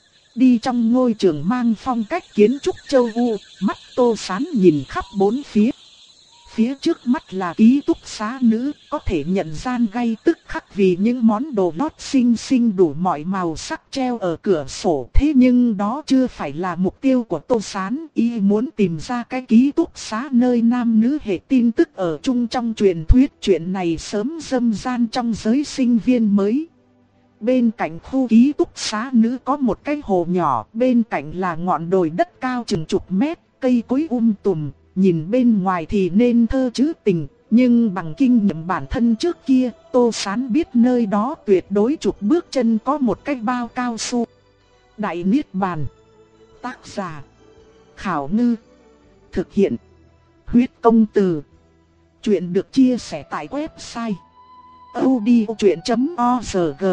Đi trong ngôi trường mang phong cách kiến trúc châu Âu, mắt Tô Sán nhìn khắp bốn phía. Phía trước mắt là ký túc xá nữ, có thể nhận gian ngay tức khắc vì những món đồ lót xinh xinh đủ mọi màu sắc treo ở cửa sổ. Thế nhưng đó chưa phải là mục tiêu của Tô Sán, y muốn tìm ra cái ký túc xá nơi nam nữ hệ tin tức ở chung trong truyền thuyết. Chuyện này sớm râm ran trong giới sinh viên mới. Bên cạnh khu ký túc xá nữ có một cái hồ nhỏ, bên cạnh là ngọn đồi đất cao chừng chục mét, cây cối um tùm. Nhìn bên ngoài thì nên thơ trữ tình, nhưng bằng kinh nghiệm bản thân trước kia, Tô Sán biết nơi đó tuyệt đối chục bước chân có một cái bao cao su. Đại Niết Bàn. Tác giả: Khảo Ngư. Thực hiện: Huyết Công Từ. Chuyện được chia sẻ tại website audiochuyện chấm org.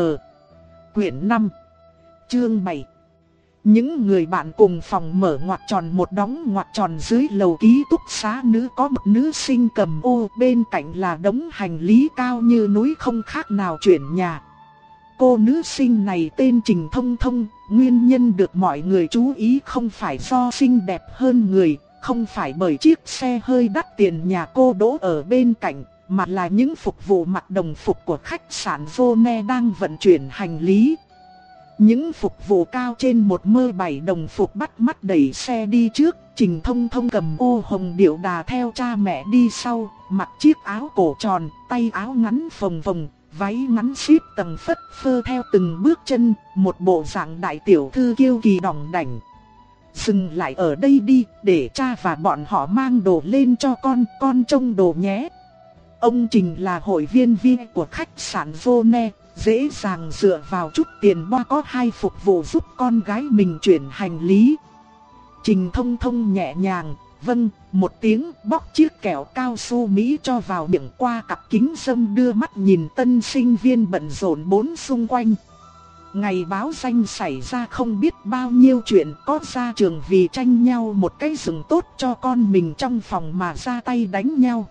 Quyển năm, chương bảy. Những người bạn cùng phòng mở ngoặc tròn một đóng ngoặc tròn dưới lầu ký túc xá nữ có một nữ sinh cầm ô, bên cạnh là đống hành lý cao như núi không khác nào chuyển nhà. Cô nữ sinh này tên Trình Thông Thông, nguyên nhân được mọi người chú ý không phải do xinh đẹp hơn người, không phải bởi chiếc xe hơi đắt tiền nhà cô đỗ ở bên cạnh, mà là những phục vụ mặc đồng phục của khách sạn Vone đang vận chuyển hành lý. Những phục vụ cao trên một mơ bảy đồng phục bắt mắt đẩy xe đi trước, Trình Thông Thông cầm ô hồng điệu đà theo cha mẹ đi sau, mặc chiếc áo cổ tròn, tay áo ngắn phồng phồng, váy ngắn xếp tầng phất phơ theo từng bước chân, một bộ dạng đại tiểu thư kiêu kỳ đỏng đảnh. Dừng lại ở đây đi, để cha và bọn họ mang đồ lên cho con, con trông đồ nhé. Ông Trình là hội viên vi ai pi của khách sạn Vone, dễ dàng dựa vào chút tiền bo có hai phục vụ giúp con gái mình chuyển hành lý. Trình Thông Thông nhẹ nhàng, vâng, một tiếng bóc chiếc kẹo cao su Mỹ cho vào miệng, qua cặp kính râm đưa mắt nhìn tân sinh viên bận rộn bốn xung quanh. Ngày báo danh xảy ra không biết bao nhiêu chuyện, có ra trường vì tranh nhau một cái giường tốt cho con mình trong phòng mà ra tay đánh nhau.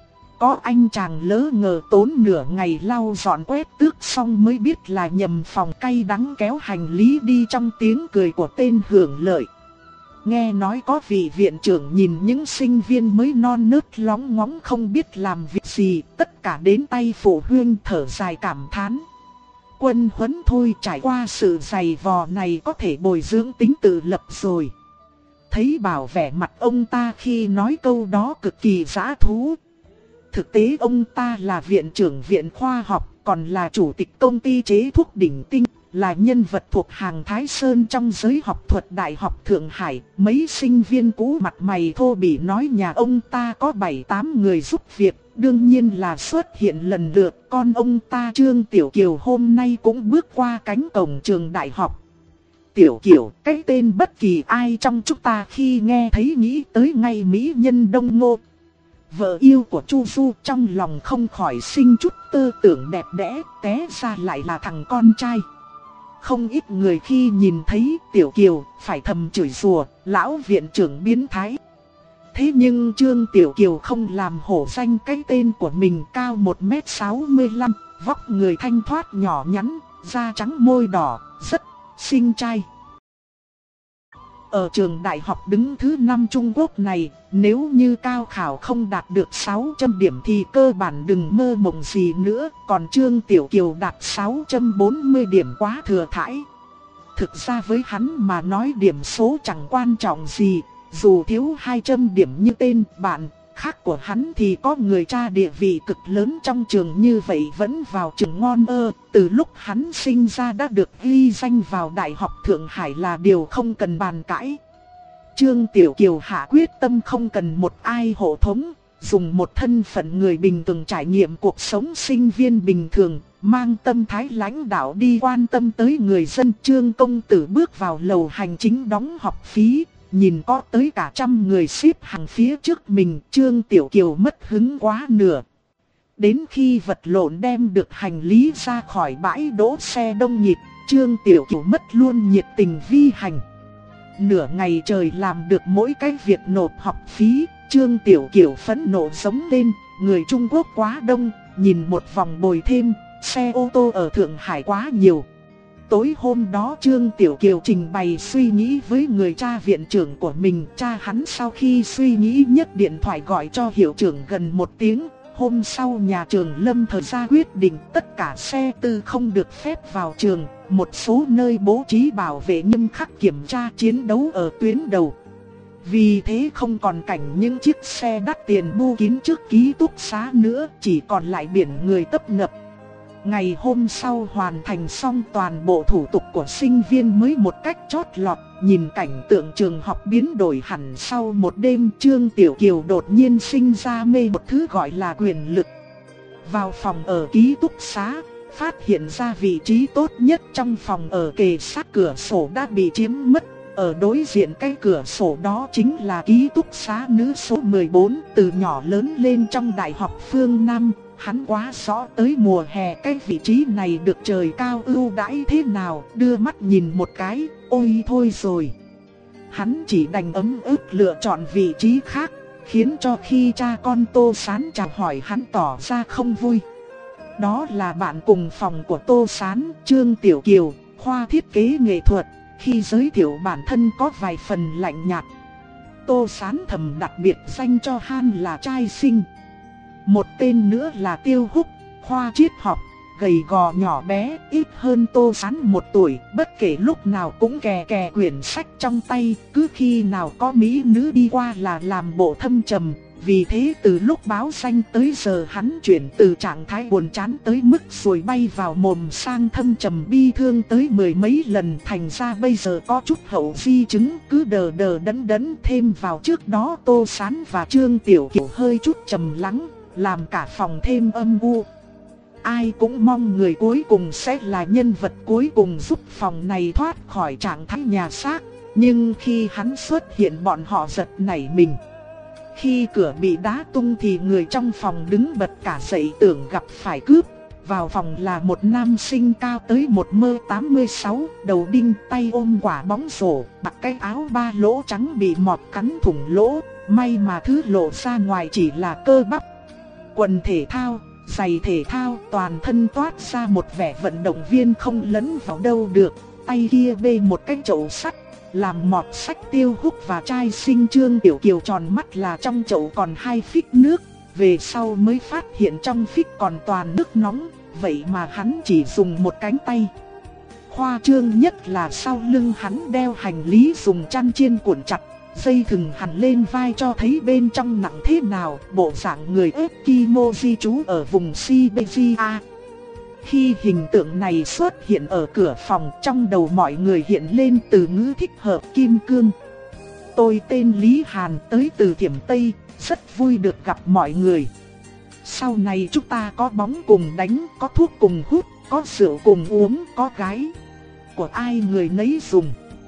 Có anh chàng lỡ ngờ tốn nửa ngày lau dọn quét tước xong mới biết là nhầm phòng, cay đắng kéo hành lý đi trong tiếng cười của tên hưởng lợi. Nghe nói có vị viện trưởng nhìn những sinh viên mới non nớt lóng ngóng không biết làm việc gì, tất cả đến tay phụ huynh thở dài cảm thán. Quân huấn thôi, trải qua sự dày vò này có thể bồi dưỡng tính tự lập rồi. Thấy bảo vẻ mặt ông ta khi nói câu đó cực kỳ dã thú. Thực tế ông ta là viện trưởng viện khoa học, còn là chủ tịch công ty chế thuốc đỉnh tinh, là nhân vật thuộc hàng Thái Sơn trong giới học thuật Đại học Thượng Hải. Mấy sinh viên cũ mặt mày thô bỉ nói nhà ông ta có bảy tám người giúp việc, đương nhiên là xuất hiện lần lượt. Con ông ta Trương Tiểu Kiều hôm nay cũng bước qua cánh cổng trường đại học. Tiểu Kiều, cái tên bất kỳ ai trong chúng ta khi nghe thấy nghĩ tới ngay mỹ nhân Đông Ngô, vợ yêu của Chu Du, trong lòng không khỏi sinh chút tơ tưởng đẹp đẽ, té ra lại là thằng con trai. Không ít người khi nhìn thấy Tiểu Kiều phải thầm chửi rủa, lão viện trưởng biến thái. Thế nhưng Trương Tiểu Kiều không làm hổ danh cái tên của mình, cao một mét sáu mươi lăm, vóc người thanh thoát nhỏ nhắn, da trắng môi đỏ, rất xinh trai. Ở trường đại học đứng thứ năm Trung Quốc này, nếu như cao khảo không đạt được sáu trăm điểm thì cơ bản đừng mơ mộng gì nữa. Còn Trương Tiểu Kiều đạt sáu trăm bốn mươi điểm quá thừa thãi. Thực ra với hắn mà nói điểm số chẳng quan trọng gì, dù thiếu hai trăm điểm như tên bạn khác của hắn thì có người cha địa vị cực lớn trong trường như vậy vẫn vào trường ngon ơ. Từ lúc hắn sinh ra đã được ghi danh vào Đại học Thượng Hải là điều không cần bàn cãi. Trương Tiểu Kiều hạ quyết tâm không cần một ai hộ tống, dùng một thân phận người bình thường trải nghiệm cuộc sống sinh viên bình thường, mang tâm thái lãnh đạo đi quan tâm tới người dân. Trương công tử bước vào lầu hành chính đóng học phí. Nhìn có tới cả trăm người xếp hàng phía trước mình, Trương Tiểu Kiều mất hứng quá nửa. Đến khi vật lộn đem được hành lý ra khỏi bãi đỗ xe đông nghịt, Trương Tiểu Kiều mất luôn nhiệt tình vi hành. Nửa ngày trời làm được mỗi cái việc nộp học phí, Trương Tiểu Kiều phẫn nộ giống lên, người Trung Quốc quá đông, nhìn một vòng bồi thêm, xe ô tô ở Thượng Hải quá nhiều. Tối hôm đó Trương Tiểu Kiều trình bày suy nghĩ với người cha viện trưởng của mình. Cha hắn sau khi suy nghĩ nhấc điện thoại gọi cho hiệu trưởng gần một tiếng. Hôm sau nhà trường lâm thời ra quyết định tất cả xe tư không được phép vào trường. Một số nơi bố trí bảo vệ nghiêm khắc kiểm tra chiến đấu ở tuyến đầu. Vì thế không còn cảnh những chiếc xe đắt tiền bu kín trước ký túc xá nữa, chỉ còn lại biển người tấp nập. Ngày hôm sau hoàn thành xong toàn bộ thủ tục của sinh viên mới một cách chót lọt, nhìn cảnh tượng trường học biến đổi hẳn sau một đêm. Trương Tiểu Kiều đột nhiên sinh ra mê một thứ gọi là quyền lực. Vào phòng ở ký túc xá, phát hiện ra vị trí tốt nhất trong phòng ở kề sát cửa sổ đã bị chiếm mất. Ở đối diện cái cửa sổ đó chính là ký túc xá nữ số mười bốn. Từ nhỏ lớn lên trong Đại học Phương Nam, hắn quá rõ tới mùa hè cái vị trí này được trời cao ưu đãi thế nào. Đưa mắt nhìn một cái, ôi thôi rồi. Hắn chỉ đành ấm ức lựa chọn vị trí khác, khiến cho khi cha con Tô Sán chào hỏi hắn tỏ ra không vui. Đó là bạn cùng phòng của Tô Sán, Trương Tiểu Kiều, khoa thiết kế nghệ thuật. Khi giới thiệu bản thân có vài phần lạnh nhạt. Tô Sán thầm đặc biệt danh cho han là trai xinh. Một tên nữa là Tiêu Húc, khoa triết học, gầy gò nhỏ bé, ít hơn Tô Sán một tuổi, bất kể lúc nào cũng kè kè quyển sách trong tay, cứ khi nào có mỹ nữ đi qua là làm bộ thâm trầm. Vì thế từ lúc báo danh tới giờ hắn chuyển từ trạng thái buồn chán tới mức rồi bay vào mồm sang thâm trầm bi thương tới mười mấy lần. Thành ra bây giờ có chút hậu di chứng, cứ đờ đờ đẫn đẫn. Thêm vào trước đó Tô Sán và Trương Tiểu Kiều hơi chút trầm lắng, làm cả phòng thêm âm u. Ai cũng mong người cuối cùng sẽ là nhân vật cuối cùng giúp phòng này thoát khỏi trạng thái nhà xác. Nhưng khi hắn xuất hiện bọn họ giật nảy mình. Khi cửa bị đá tung thì người trong phòng đứng bật cả dậy tưởng gặp phải cướp. Vào phòng là một nam sinh cao tới một mơ tám mươi sáu, đầu đinh, tay ôm quả bóng rổ, mặc cái áo ba lỗ trắng bị mọt cắn thủng lỗ. May mà thứ lộ ra ngoài chỉ là cơ bắp. Quần thể thao, giày thể thao, toàn thân toát ra một vẻ vận động viên không lẫn vào đâu được. Tay kia bê một cái chậu sắt, làm mọt sách Tiêu Húc và trai sinh Trương Tiểu Kiều tròn mắt là trong chậu còn hai phích nước. Về sau mới phát hiện trong phích còn toàn nước nóng, vậy mà hắn chỉ dùng một cánh tay. Khoa trương nhất là sau lưng hắn đeo hành lý dùng chăn chiên cuộn chặt, Dây thừng hằn lên vai cho thấy bên trong nặng thế nào, bộ dạng người ép kimoji trú ở vùng Siberia. Khi hình tượng này xuất hiện ở cửa phòng, trong đầu mọi người hiện lên từ ngữ thích hợp kim cương. Tôi tên Lý Hàn, tới từ Thiểm Tây, rất vui được gặp mọi người. Sau này chúng ta có bóng cùng đánh, có thuốc cùng hút, có rượu cùng uống, có gái của ai người nấy dùng.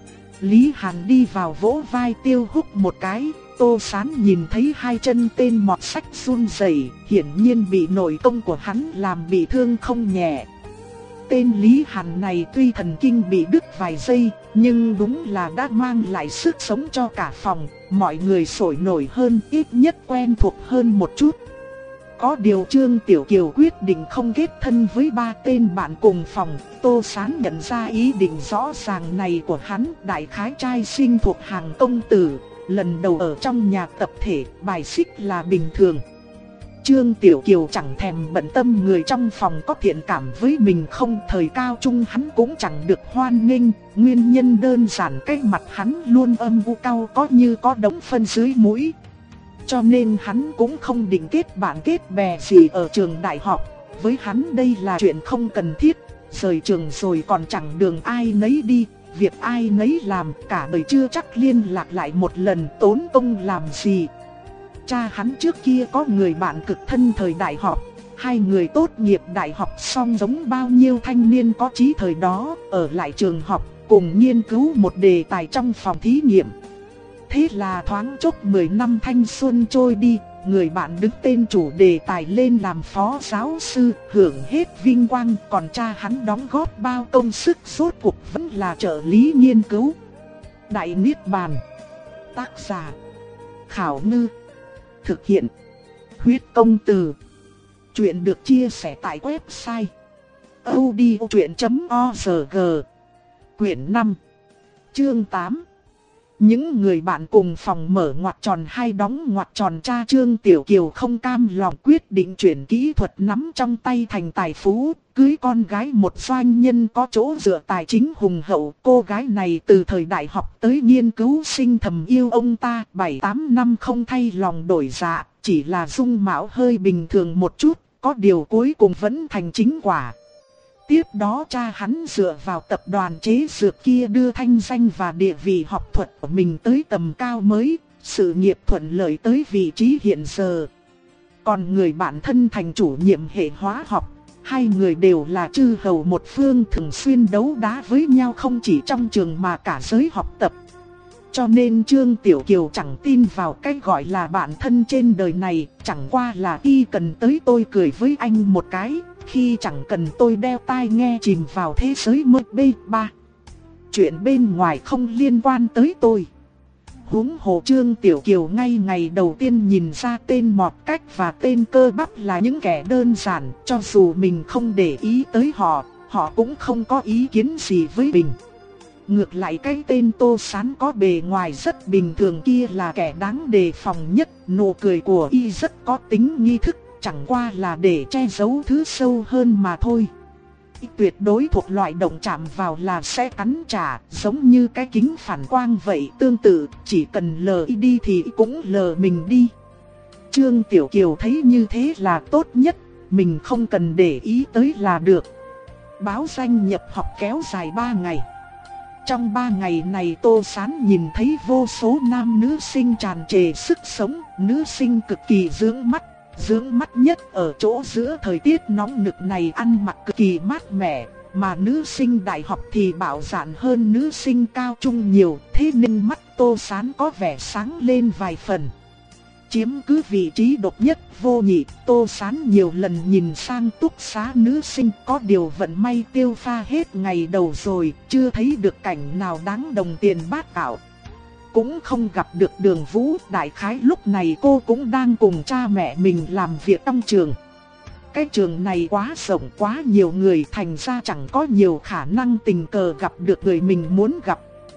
Lý Hàn đi vào vỗ vai Tiêu Húc một cái. Tô Sán nhìn thấy hai chân tên mọt sách run rẩy, hiển nhiên bị nội công của hắn làm bị thương không nhẹ. Tên Lý Hàn này tuy thần kinh bị đứt vài giây, nhưng đúng là đã mang lại sức sống cho cả phòng. Mọi người sôi nổi hơn, ít nhất quen thuộc hơn một chút. Có điều Trương Tiểu Kiều quyết định không kết thân với ba tên bạn cùng phòng. Tô Sán nhận ra ý định rõ ràng này của hắn. Đại khái trai sinh thuộc hàng công tử, lần đầu ở trong nhà tập thể, bài xích là bình thường. Trương Tiểu Kiều chẳng thèm bận tâm người trong phòng có thiện cảm với mình không. Thời cao trung hắn cũng chẳng được hoan nghênh. Nguyên nhân đơn giản cái mặt hắn luôn âm u cao, có như có đống phân dưới mũi. Cho nên hắn cũng không định kết bạn kết bè gì ở trường đại học. Với hắn đây là chuyện không cần thiết. Rời trường rồi còn chẳng đường ai nấy đi, việc ai nấy làm, cả đời chưa chắc liên lạc lại một lần, tốn công làm gì. Cha hắn trước kia có người bạn cực thân thời đại học. Hai người tốt nghiệp đại học xong giống bao nhiêu thanh niên có chí thời đó, ở lại trường học cùng nghiên cứu một đề tài trong phòng thí nghiệm. Thế là thoáng chốc mười năm thanh xuân trôi đi, người bạn đứng tên chủ đề tài lên làm phó giáo sư, hưởng hết vinh quang, còn cha hắn đóng góp bao công sức rốt cuộc vẫn là trợ lý nghiên cứu. Đại Niết Bàn. Tác giả Khảo Ngư. Thực hiện Huyết Công Từ. Chuyện được chia sẻ tại website audiochuyện chấm org. Quyển năm, chương tám. Những người bạn cùng phòng mở ngoặc tròn hai đóng ngoặc tròn. Cha Trương Tiểu Kiều không cam lòng, quyết định chuyển kỹ thuật nắm trong tay thành tài phú, cưới con gái một doanh nhân có chỗ dựa tài chính hùng hậu. Cô gái này từ thời đại học tới nghiên cứu sinh thầm yêu ông ta, bảy tám năm không thay lòng đổi dạ, chỉ là dung mạo hơi bình thường một chút, có điều cuối cùng vẫn thành chính quả. Tiếp đó cha hắn dựa vào tập đoàn chế dược kia đưa thanh danh và địa vị học thuật của mình tới tầm cao mới, sự nghiệp thuận lợi tới vị trí hiện giờ. Còn người bạn thân thành chủ nhiệm hệ hóa học, hai người đều là chư hầu một phương, thường xuyên đấu đá với nhau không chỉ trong trường mà cả giới học tập. Cho nên Trương Tiểu Kiều chẳng tin vào cái gọi là bạn thân trên đời này, chẳng qua là y cần tới tôi cười với anh một cái, khi chẳng cần tôi đeo tai nghe chìm vào thế giới mơ bê ba. Chuyện bên ngoài không liên quan tới tôi. Huống hồ Trương Tiểu Kiều ngay ngày đầu tiên nhìn ra tên Mọt Cách và tên Cơ Bắp là những kẻ đơn giản, cho dù mình không để ý tới họ, họ cũng không có ý kiến gì với mình. Ngược lại cái tên Tô Sán có bề ngoài rất bình thường kia là kẻ đáng đề phòng nhất, nụ cười của y rất có tính nghi thức, chẳng qua là để che giấu thứ sâu hơn mà thôi. Y tuyệt đối thuộc loại động chạm vào là sẽ cắn trả, giống như cái kính phản quang vậy, tương tự, chỉ cần lờ y đi thì cũng lờ mình đi. Trương Tiểu Kiều thấy như thế là tốt nhất, mình không cần để ý tới là được. Báo danh nhập học kéo dài ba ngày. Trong ba ngày này Tô Sán nhìn thấy vô số nam nữ sinh tràn trề sức sống, nữ sinh cực kỳ dưỡng mắt. Dưỡng mắt nhất ở chỗ giữa thời tiết nóng nực này ăn mặc cực kỳ mát mẻ, mà nữ sinh đại học thì bạo dạn hơn nữ sinh cao trung nhiều, thế nên mắt Tô Sán có vẻ sáng lên vài phần. Chiếm cứ vị trí độc nhất vô nhị, Tô Sán nhiều lần nhìn sang túc xá nữ sinh, có điều vận may tiêu pha hết ngày đầu rồi, chưa thấy được cảnh nào đáng đồng tiền bát gạo. Cũng không gặp được Đường Vũ, đại khái lúc này cô cũng đang cùng cha mẹ mình làm việc trong trường. Cái trường này quá rộng quá nhiều người, thành ra chẳng có nhiều khả năng tình cờ gặp được người mình muốn gặp.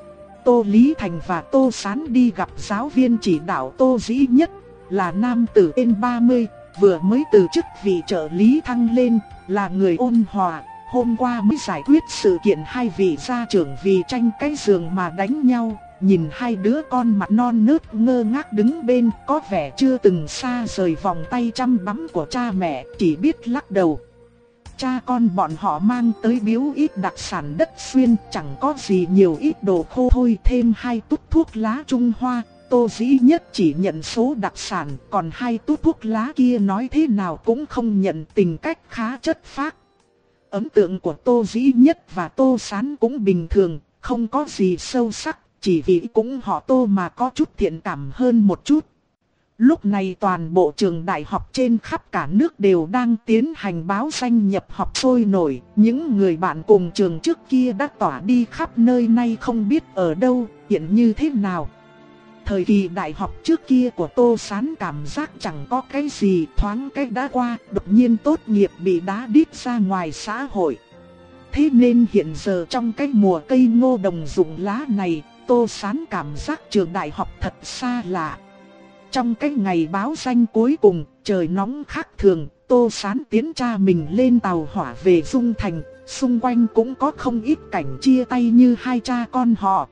Tô Lý Thành và Tô Sán đi gặp giáo viên chỉ đạo Tô Dĩ Nhất, là nam tử trên ba mươi, vừa mới từ chức vị trợ lý thăng lên, là người ôn hòa. Hôm qua mới giải quyết sự kiện hai vị gia trưởng vì tranh cái giường mà đánh nhau, nhìn hai đứa con mặt non nớt ngơ ngác đứng bên, có vẻ chưa từng xa rời vòng tay chăm bắm của cha mẹ, chỉ biết lắc đầu. Cha con bọn họ mang tới biếu ít đặc sản đất xuyên, chẳng có gì nhiều, ít đồ khô thôi, thêm hai tút thuốc lá Trung Hoa. Tô Dĩ Nhất chỉ nhận số đặc sản, còn hai tút thuốc lá kia nói thế nào cũng không nhận, tình cách khá chất phác. Ấn tượng của Tô Dĩ Nhất và Tô Sán cũng bình thường, không có gì sâu sắc, chỉ vì cũng họ Tô mà có chút thiện cảm hơn một chút. Lúc này toàn bộ trường đại học trên khắp cả nước đều đang tiến hành báo danh nhập học sôi nổi. Những người bạn cùng trường trước kia đã tỏa đi khắp nơi, nay không biết ở đâu, hiện như thế nào. Thời kỳ đại học trước kia của Tô Sán cảm giác chẳng có cái gì, thoáng cái đã qua, đột nhiên tốt nghiệp bị đá đít ra ngoài xã hội. Thế nên hiện giờ trong cái mùa cây ngô đồng rụng lá này, Tô Sán cảm giác trường đại học thật xa lạ. Trong cái ngày báo danh cuối cùng, trời nóng khác thường, Tô Sán tiến cha mình lên tàu hỏa về Dung Thành, xung quanh cũng có không ít cảnh chia tay như hai cha con họ.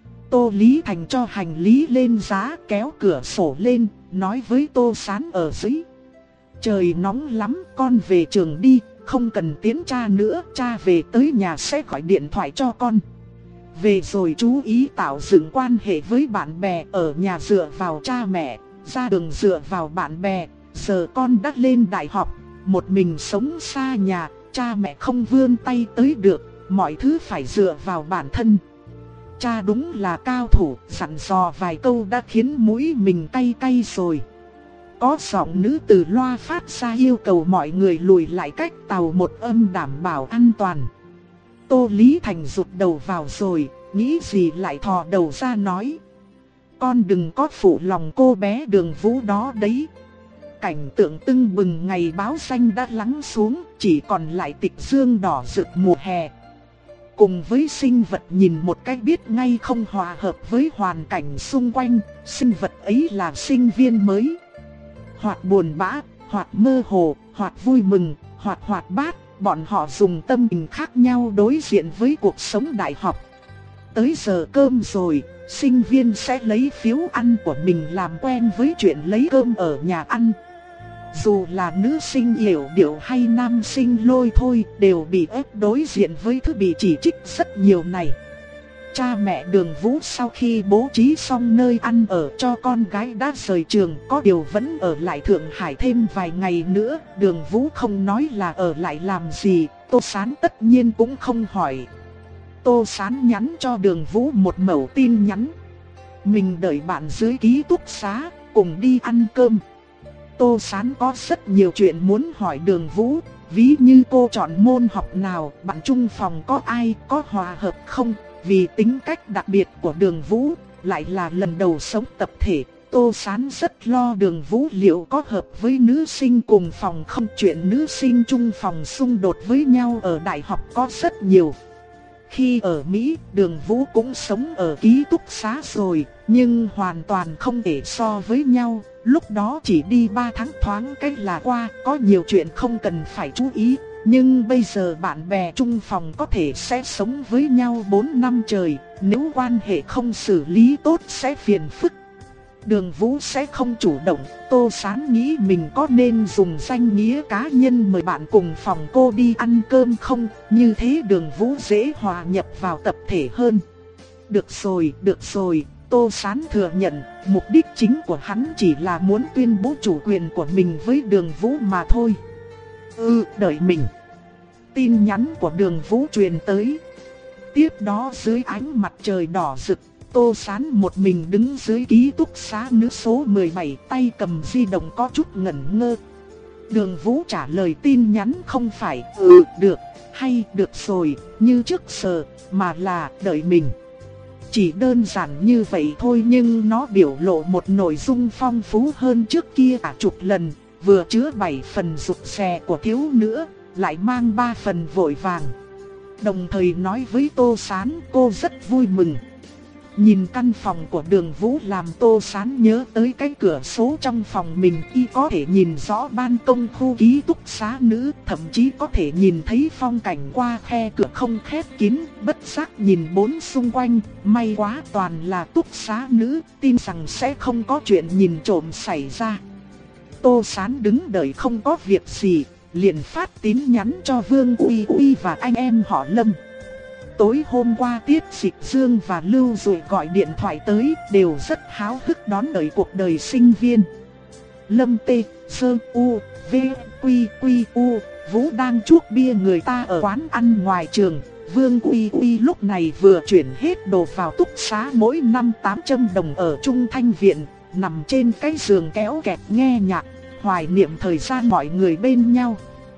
Tô Lý Thành cho hành lý lên giá, kéo cửa sổ lên, nói với Tô Sán ở dưới: trời nóng lắm, con về trường đi, không cần tiến cha nữa, cha về tới nhà sẽ gọi điện thoại cho con. Về rồi chú ý tạo dựng quan hệ với bạn bè, ở nhà dựa vào cha mẹ, ra đường dựa vào bạn bè. Giờ con đã lên đại học, một mình sống xa nhà, cha mẹ không vươn tay tới được, mọi thứ phải dựa vào bản thân. Cha đúng là cao thủ, dặn dò vài câu đã khiến mũi mình cay cay rồi. Có giọng nữ từ loa phát ra yêu cầu mọi người lùi lại cách tàu một âm đảm bảo an toàn. Tô Lý Thành rụt đầu vào rồi, nghĩ gì lại thò đầu ra nói: con đừng có phụ lòng cô bé Đường Vũ đó đấy. Cảnh tượng tưng bừng ngày báo danh đã lắng xuống, chỉ còn lại tịch dương đỏ rực mùa hè. Cùng với sinh vật nhìn một cách biết ngay không hòa hợp với hoàn cảnh xung quanh, sinh vật ấy là sinh viên mới. Hoặc buồn bã, hoặc mơ hồ, hoặc vui mừng, hoặc hoạt bát, bọn họ dùng tâm tình khác nhau đối diện với cuộc sống đại học. Tới giờ cơm rồi, sinh viên sẽ lấy phiếu ăn của mình làm quen với chuyện lấy cơm ở nhà ăn. Dù là nữ sinh yểu điệu hay nam sinh lôi thôi, đều bị ép đối diện với thứ bị chỉ trích rất nhiều này. Cha mẹ Đường Vũ sau khi bố trí xong nơi ăn ở cho con gái đã rời trường, có điều vẫn ở lại Thượng Hải thêm vài ngày nữa. Đường Vũ không nói là ở lại làm gì, Tô Sán tất nhiên cũng không hỏi. Tô Sán nhắn cho Đường Vũ một mẩu tin nhắn: mình đợi bạn dưới ký túc xá, cùng đi ăn cơm. Tô Sán có rất nhiều chuyện muốn hỏi Đường Vũ, ví như cô chọn môn học nào, bạn chung phòng có ai, có hòa hợp không. Vì tính cách đặc biệt của Đường Vũ, lại là lần đầu sống tập thể, Tô Sán rất lo Đường Vũ liệu có hợp với nữ sinh cùng phòng không. Chuyện nữ sinh chung phòng xung đột với nhau ở đại học có rất nhiều. Khi ở Mỹ, Đường Vũ cũng sống ở ký túc xá rồi, nhưng hoàn toàn không thể so với nhau. Lúc đó chỉ đi ba tháng thoáng cách là qua, có nhiều chuyện không cần phải chú ý. Nhưng bây giờ bạn bè chung phòng có thể sẽ sống với nhau bốn năm trời, nếu quan hệ không xử lý tốt sẽ phiền phức. Đường Vũ sẽ không chủ động, Tô Sán nghĩ mình có nên dùng danh nghĩa cá nhân mời bạn cùng phòng cô đi ăn cơm không, như thế Đường Vũ dễ hòa nhập vào tập thể hơn. Được rồi, được rồi, Tô Sán thừa nhận, mục đích chính của hắn chỉ là muốn tuyên bố chủ quyền của mình với Đường Vũ mà thôi. Ừ, đợi mình. Tin nhắn của Đường Vũ truyền tới. Tiếp đó dưới ánh mặt trời đỏ rực, Tô Sán một mình đứng dưới ký túc xá nữ số mười bảy, tay cầm di động có chút ngẩn ngơ. Đường Vũ trả lời tin nhắn không phải ừ được hay được rồi như trước giờ, mà là đợi mình. Chỉ đơn giản như vậy thôi, nhưng nó biểu lộ một nội dung phong phú hơn trước kia cả chục lần, vừa chứa bảy phần rụt rè của thiếu nữ, lại mang ba phần vội vàng. Đồng thời nói với Tô Sán cô rất vui mừng. Nhìn căn phòng của Đường Vũ làm Tô Sán nhớ tới cái cửa sổ trong phòng mình, y có thể nhìn rõ ban công khu ký túc xá nữ, thậm chí có thể nhìn thấy phong cảnh qua khe cửa không khép kín, bất giác nhìn bốn xung quanh, may quá toàn là túc xá nữ, tin rằng sẽ không có chuyện nhìn trộm xảy ra. Tô Sán đứng đợi không có việc gì, liền phát tín nhắn cho Vương Uy Uy và anh em họ Lâm. Tối hôm qua Tiết Dịch Dương và Lưu Dụ gọi điện thoại tới, đều rất háo hức đón đợi cuộc đời sinh viên. Lâm T, Sơ U, V, Quy Quy U, Vũ đang chuốc bia người ta ở quán ăn ngoài trường. Vương Uy Uy lúc này vừa chuyển hết đồ vào túc xá mỗi năm tám trăm đồng ở Trung Thanh Viện, nằm trên cái giường kéo kẹt nghe nhạc, hoài niệm thời gian mọi người bên nhau.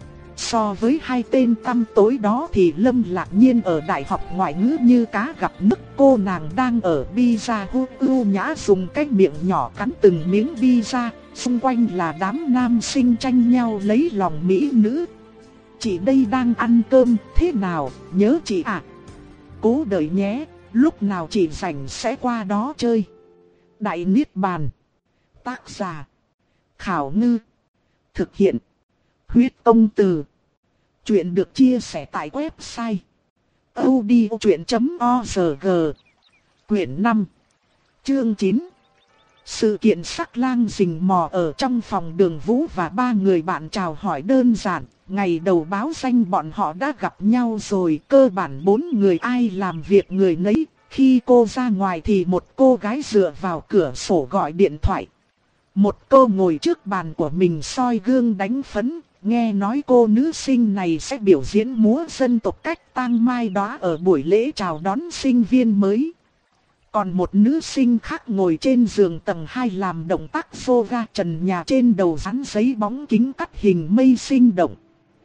So với hai tên tăm tối đó thì Lâm Lạc Nhiên ở đại học ngoại ngữ như cá gặp nước. Cô nàng đang ở pizza hu ưu nhã dùng cái miệng nhỏ cắn từng miếng pizza, xung quanh là đám nam sinh tranh nhau lấy lòng mỹ nữ. Chị đây đang ăn cơm, thế nào, nhớ chị à? Cố đợi nhé, lúc nào chị rảnh sẽ qua đó chơi. Đại Niết Bàn. Tác giả Khảo Ngư. Thực hiện Huyết Công Từ. Chuyện được chia sẻ tại website audiochuyện chấm org. Quyển năm, chương chín. Sự kiện sắc lang rình mò ở trong phòng Đường Vũ và ba người bạn chào hỏi đơn giản. Ngày đầu báo danh bọn họ đã gặp nhau rồi, cơ bản bốn người ai làm việc người nấy. Khi cô ra ngoài thì một cô gái dựa vào cửa sổ gọi điện thoại. Một cô ngồi trước bàn của mình soi gương đánh phấn. Nghe nói cô nữ sinh này sẽ biểu diễn múa dân tộc cách tang mai đóa ở buổi lễ chào đón sinh viên mới. Còn một nữ sinh khác ngồi trên giường tầng hai làm động tác yoga trần nhà, trên đầu dán giấy bóng kính cắt hình mây sinh động.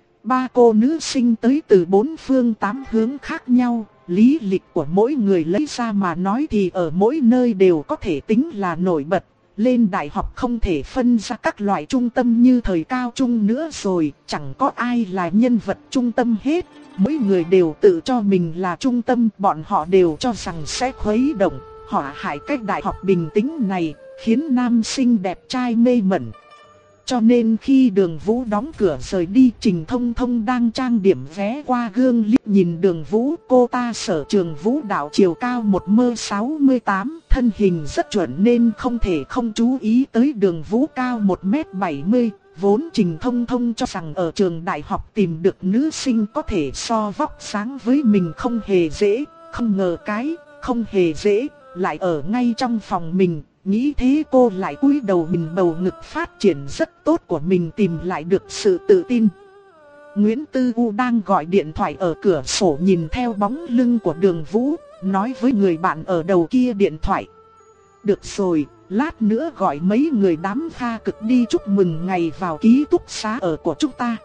Ba cô nữ sinh tới từ bốn phương tám hướng khác nhau, lý lịch của mỗi người lấy ra mà nói thì ở mỗi nơi đều có thể tính là nổi bật. Lên đại học không thể phân ra các loại trung tâm như thời cao trung nữa rồi, chẳng có ai là nhân vật trung tâm hết. Mỗi người đều tự cho mình là trung tâm, bọn họ đều cho rằng sẽ khuấy động, họa hại cách đại học bình tĩnh này, khiến nam sinh đẹp trai mê mẩn. Cho nên khi Đường Vũ đóng cửa rời đi, Trình Thông Thông đang trang điểm vé qua gương liếc nhìn Đường Vũ. Cô ta sở trường vũ đạo, chiều cao một mét sáu mươi tám, thân hình rất chuẩn nên không thể không chú ý tới Đường Vũ cao một mét bảy mươi. Vốn Trình Thông Thông cho rằng ở trường đại học tìm được nữ sinh có thể so vóc sáng với mình không hề dễ, không ngờ cái không hề dễ lại ở ngay trong phòng mình. Nghĩ thế cô lại cúi đầu nhìn bầu ngực phát triển rất tốt của mình, tìm lại được sự tự tin. Nguyễn Tư U đang gọi điện thoại ở cửa sổ nhìn theo bóng lưng của Đường Vũ, nói với người bạn ở đầu kia điện thoại. Được rồi, lát nữa gọi mấy người đám pha cực đi chúc mừng ngày vào ký túc xá ở của chúng ta.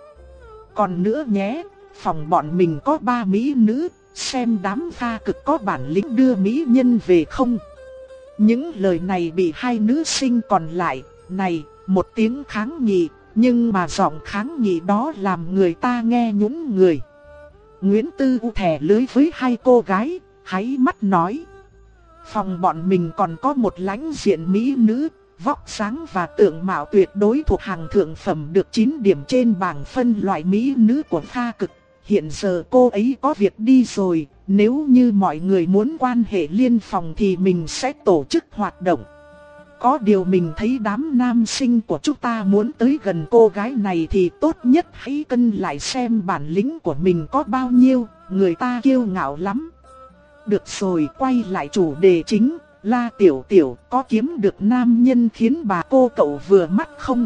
Còn nữa nhé, phòng bọn mình có ba mỹ nữ, xem đám pha cực có bản lĩnh đưa mỹ nhân về không. Những lời này bị hai nữ sinh còn lại, này, một tiếng kháng nghị, nhưng mà giọng kháng nghị đó làm người ta nghe nhũn người. Nguyễn Tư U thẻ lưới với hai cô gái, háy mắt nói. Phòng bọn mình còn có một lãnh diện mỹ nữ, vóc dáng và tượng mạo tuyệt đối thuộc hàng thượng phẩm, được chín điểm trên bảng phân loại mỹ nữ của pha cực. Hiện giờ cô ấy có việc đi rồi, nếu như mọi người muốn quan hệ liên phòng thì mình sẽ tổ chức hoạt động. Có điều mình thấy đám nam sinh của chúng ta muốn tới gần cô gái này thì tốt nhất hãy cân lại xem bản lĩnh của mình có bao nhiêu, người ta kiêu ngạo lắm. Được rồi, quay lại chủ đề chính, La Tiểu Tiểu có kiếm được nam nhân khiến bà cô cậu vừa mắt không?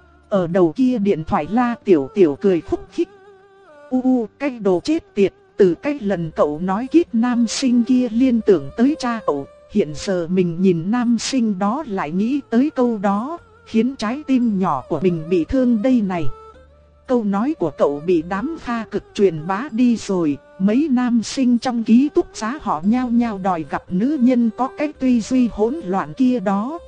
Ở đầu kia điện thoại La Tiểu Tiểu cười khúc khích. U u, cái đồ chết tiệt, từ cái lần cậu nói kít nam sinh kia liên tưởng tới cha cậu, hiện giờ mình nhìn nam sinh đó lại nghĩ tới câu đó, khiến trái tim nhỏ của mình bị thương đây này. Câu nói của cậu bị đám pha cực truyền bá đi rồi, mấy nam sinh trong ký túc xá họ nhao nhao đòi gặp nữ nhân có cái tư duy hỗn loạn kia đó.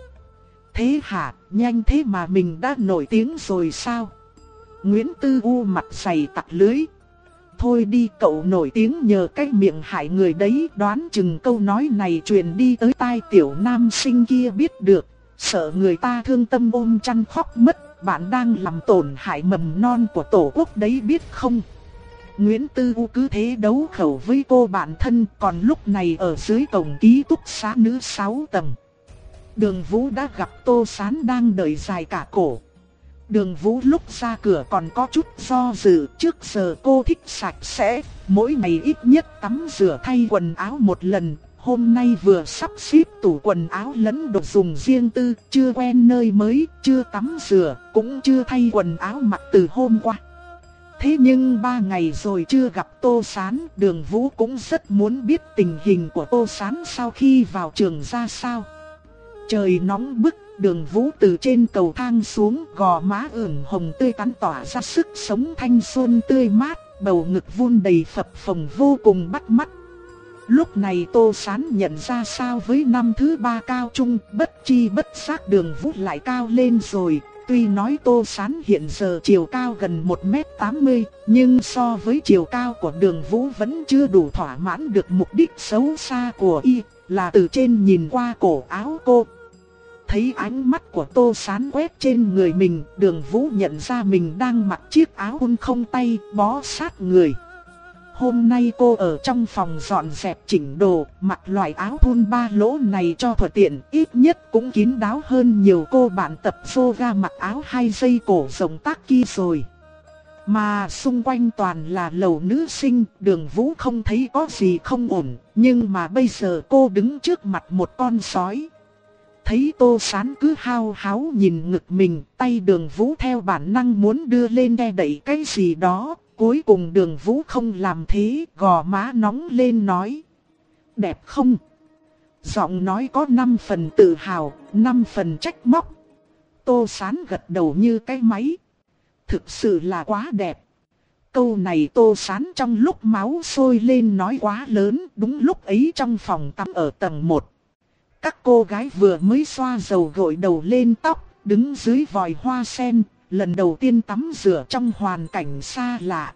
Thế hả, nhanh thế mà mình đã nổi tiếng rồi sao? Nguyễn Tư U mặt dày tặc lưới. thôi đi, cậu nổi tiếng nhờ cái miệng hại người đấy. Đoán chừng câu nói này truyền đi tới tai tiểu nam sinh kia biết được, sợ người ta thương tâm ôm chăn khóc mất. Bạn đang làm tổn hại mầm non của tổ quốc đấy biết không? Nguyễn Tư U cứ thế đấu khẩu với cô bạn thân, còn lúc này ở dưới cổng ký túc xá nữ sáu tầng. Đường Vũ đã gặp Tô Sán đang đợi dài cả cổ. Đường Vũ lúc ra cửa còn có chút do dự, trước giờ cô thích sạch sẽ, mỗi ngày ít nhất tắm rửa thay quần áo một lần. Hôm nay vừa sắp xếp tủ quần áo lẫn đồ dùng riêng tư, chưa quen nơi mới, chưa tắm rửa, cũng chưa thay quần áo mặc từ hôm qua. Thế nhưng ba ngày rồi chưa gặp Tô Sán, Đường Vũ cũng rất muốn biết tình hình của Tô Sán sau khi vào trường ra sao. Trời nóng bức, Đường Vũ từ trên cầu thang xuống, gò má ửng hồng tươi tắn tỏa ra sức sống thanh xuân tươi mát, bầu ngực vun đầy phập phồng vô cùng bắt mắt. Lúc này Tô Sán nhận ra sao với năm thứ ba cao trung, bất chi bất giác Đường Vũ lại cao lên rồi. Tuy nói Tô Sán hiện giờ chiều cao gần một mét tám mươi, nhưng so với chiều cao của Đường Vũ vẫn chưa đủ thỏa mãn được mục đích xấu xa của y, là từ trên nhìn qua cổ áo cô. Thấy ánh mắt của Tô Sán quét trên người mình, Đường Vũ nhận ra mình đang mặc chiếc áo thun không tay, bó sát người. Hôm nay cô ở trong phòng dọn dẹp chỉnh đồ, mặc loại áo thun ba lỗ này cho thuận tiện, ít nhất cũng kín đáo hơn nhiều cô bạn tập yoga mặc áo hai dây cổ rộng tác kia rồi. Mà xung quanh toàn là lầu nữ sinh, Đường Vũ không thấy có gì không ổn, nhưng mà bây giờ cô đứng trước mặt một con sói. Thấy Tô Sán cứ hao háo nhìn ngực mình, tay Đường Vũ theo bản năng muốn đưa lên đe đẩy cái gì đó. Cuối cùng Đường Vũ không làm thế, gò má nóng lên nói: đẹp không? Giọng nói có năm phần tự hào, năm phần trách móc. Tô Sán gật đầu như cái máy. Thực sự là quá đẹp. Câu này Tô Sán trong lúc máu sôi lên nói quá lớn. Đúng lúc ấy trong phòng tắm ở tầng một, các cô gái vừa mới xoa dầu gội đầu lên tóc, đứng dưới vòi hoa sen, lần đầu tiên tắm rửa trong hoàn cảnh xa lạ.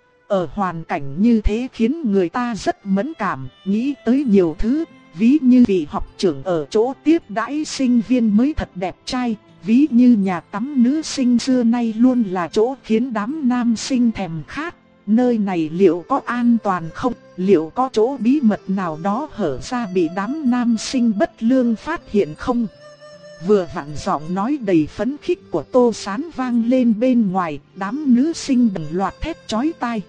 Ở hoàn cảnh như thế khiến người ta rất mẫn cảm, nghĩ tới nhiều thứ, ví như vị học trưởng ở chỗ tiếp đãi sinh viên mới thật đẹp trai, ví như nhà tắm nữ sinh xưa nay luôn là chỗ khiến đám nam sinh thèm khát. Nơi này liệu có an toàn không? Liệu có chỗ bí mật nào đó hở ra bị đám nam sinh bất lương phát hiện không? Vừa vặn giọng nói đầy phấn khích của Tô Sán vang lên bên ngoài, đám nữ sinh đồng loạt thét chói tai.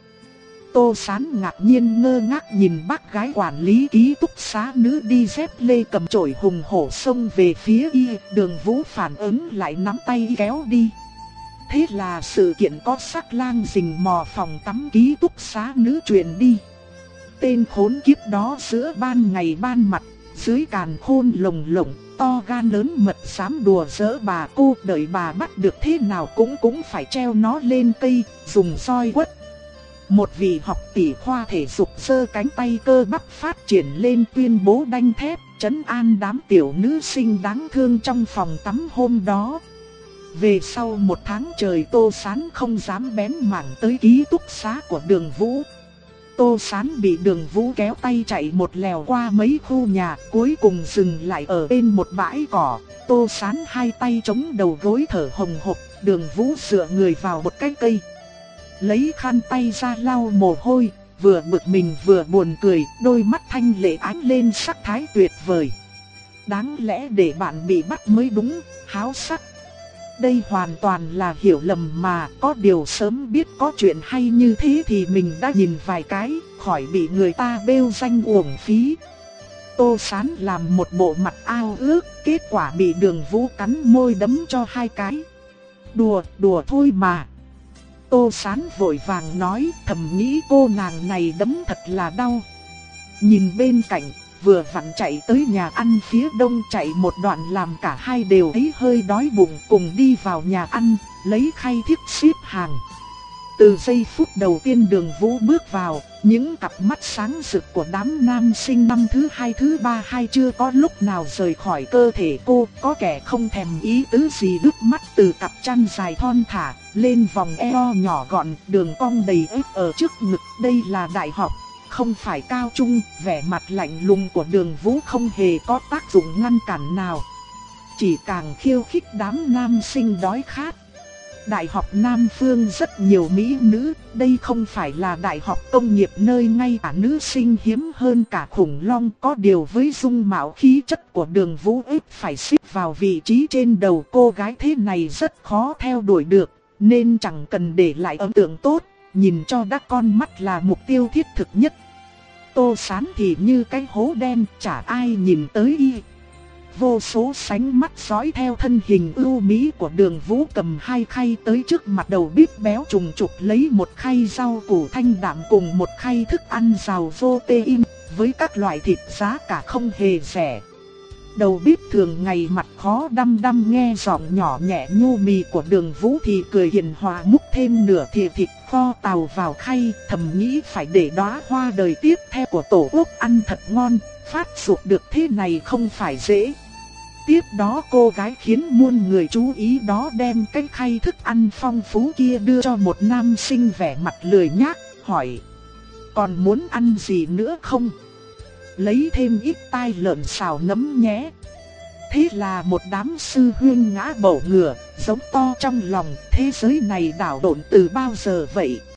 Tô Sán ngạc nhiên ngơ ngác nhìn bác gái quản lý ký túc xá nữ đi dép lê cầm chổi hùng hổ xông về phía y. Đường Vũ phản ứng lại nắm tay kéo đi. Thế là sự kiện có sắc lang rình mò phòng tắm ký túc xá nữ truyền đi. Tên khốn kiếp đó giữa ban ngày ban mặt, dưới càn khôn lồng lộng, to gan lớn mật dám đùa giỡn bà cô, đợi bà bắt được thế nào cũng cũng phải treo nó lên cây, dùng roi quất. Một vị học tỷ khoa thể dục giơ cánh tay cơ bắp phát triển lên tuyên bố đanh thép, trấn an đám tiểu nữ sinh đáng thương trong phòng tắm hôm đó. Về sau một tháng trời Tô Sán không dám bén mảng tới ký túc xá của Đường Vũ. Tô Sán bị Đường Vũ kéo tay chạy một lèo qua mấy khu nhà, cuối cùng dừng lại ở bên một bãi cỏ. Tô Sán hai tay chống đầu gối thở hồng hộc, Đường Vũ dựa người vào một cái cây, lấy khăn tay ra lau mồ hôi, vừa bực mình vừa buồn cười, đôi mắt thanh lệ ánh lên sắc thái tuyệt vời. Đáng lẽ để bạn bị bắt mới đúng, háo sắc. Đây hoàn toàn là hiểu lầm mà, có điều sớm biết có chuyện hay như thế thì mình đã nhìn vài cái, khỏi bị người ta bêu danh uổng phí. Tô Sán làm một bộ mặt ao ước, kết quả bị Đường Vũ cắn môi đấm cho hai cái. Đùa, đùa thôi mà. Tô Sán vội vàng nói, thầm nghĩ cô nàng này đấm thật là đau. Nhìn bên cạnh, vừa vặn chạy tới nhà ăn phía đông, chạy một đoạn làm cả hai đều thấy hơi đói bụng, cùng đi vào nhà ăn, lấy khay thiếc xếp hàng. Từ giây phút đầu tiên Đường Vũ bước vào, những cặp mắt sáng rực của đám nam sinh năm thứ hai thứ ba hay chưa có lúc nào rời khỏi cơ thể cô, có kẻ không thèm ý tứ gì lướt mắt từ cặp chân dài thon thả, lên vòng eo nhỏ gọn, đường cong đầy ép ở trước ngực. Đây là đại học, không phải cao trung. Vẻ mặt lạnh lùng của Đường Vũ không hề có tác dụng ngăn cản nào, chỉ càng khiêu khích đám nam sinh đói khát. Đại học Nam Phương rất nhiều mỹ nữ, đây không phải là đại học công nghiệp nơi ngay cả nữ sinh hiếm hơn cả khủng long. Có điều với dung mạo khí chất của Đường Vũ ít phải xếp vào vị trí trên đầu cô gái thế này rất khó theo đuổi được, nên chẳng cần để lại ấn tượng tốt, nhìn cho đắc con mắt là mục tiêu thiết thực nhất. Tô Sán thì như cái hố đen, chả ai nhìn tới y. Vô số sánh mắt dõi theo thân hình ưu mỹ của Đường Vũ cầm hai khay tới trước mặt đầu bếp béo trùng trục, lấy một khay rau củ thanh đạm cùng một khay thức ăn giàu protein với các loại thịt giá cả không hề rẻ. Đầu bếp thường ngày mặt khó đăm đăm nghe giọng nhỏ nhẹ nhu mì của Đường Vũ thì cười hiền hòa, múc thêm nửa thìa thịt kho tàu vào khay, thầm nghĩ phải để đóa hoa đời tiếp theo của Tổ quốc ăn thật ngon, phát dục được thế này không phải dễ. Tiếp đó cô gái khiến muôn người chú ý đó đem cái khay thức ăn phong phú kia đưa cho một nam sinh vẻ mặt lười nhác, hỏi: còn muốn ăn gì nữa không? Lấy thêm ít tai lợn xào nấm nhé. Thế là một đám sư huynh ngã bổ ngửa, giống to trong lòng, thế giới này đảo lộn từ bao giờ vậy?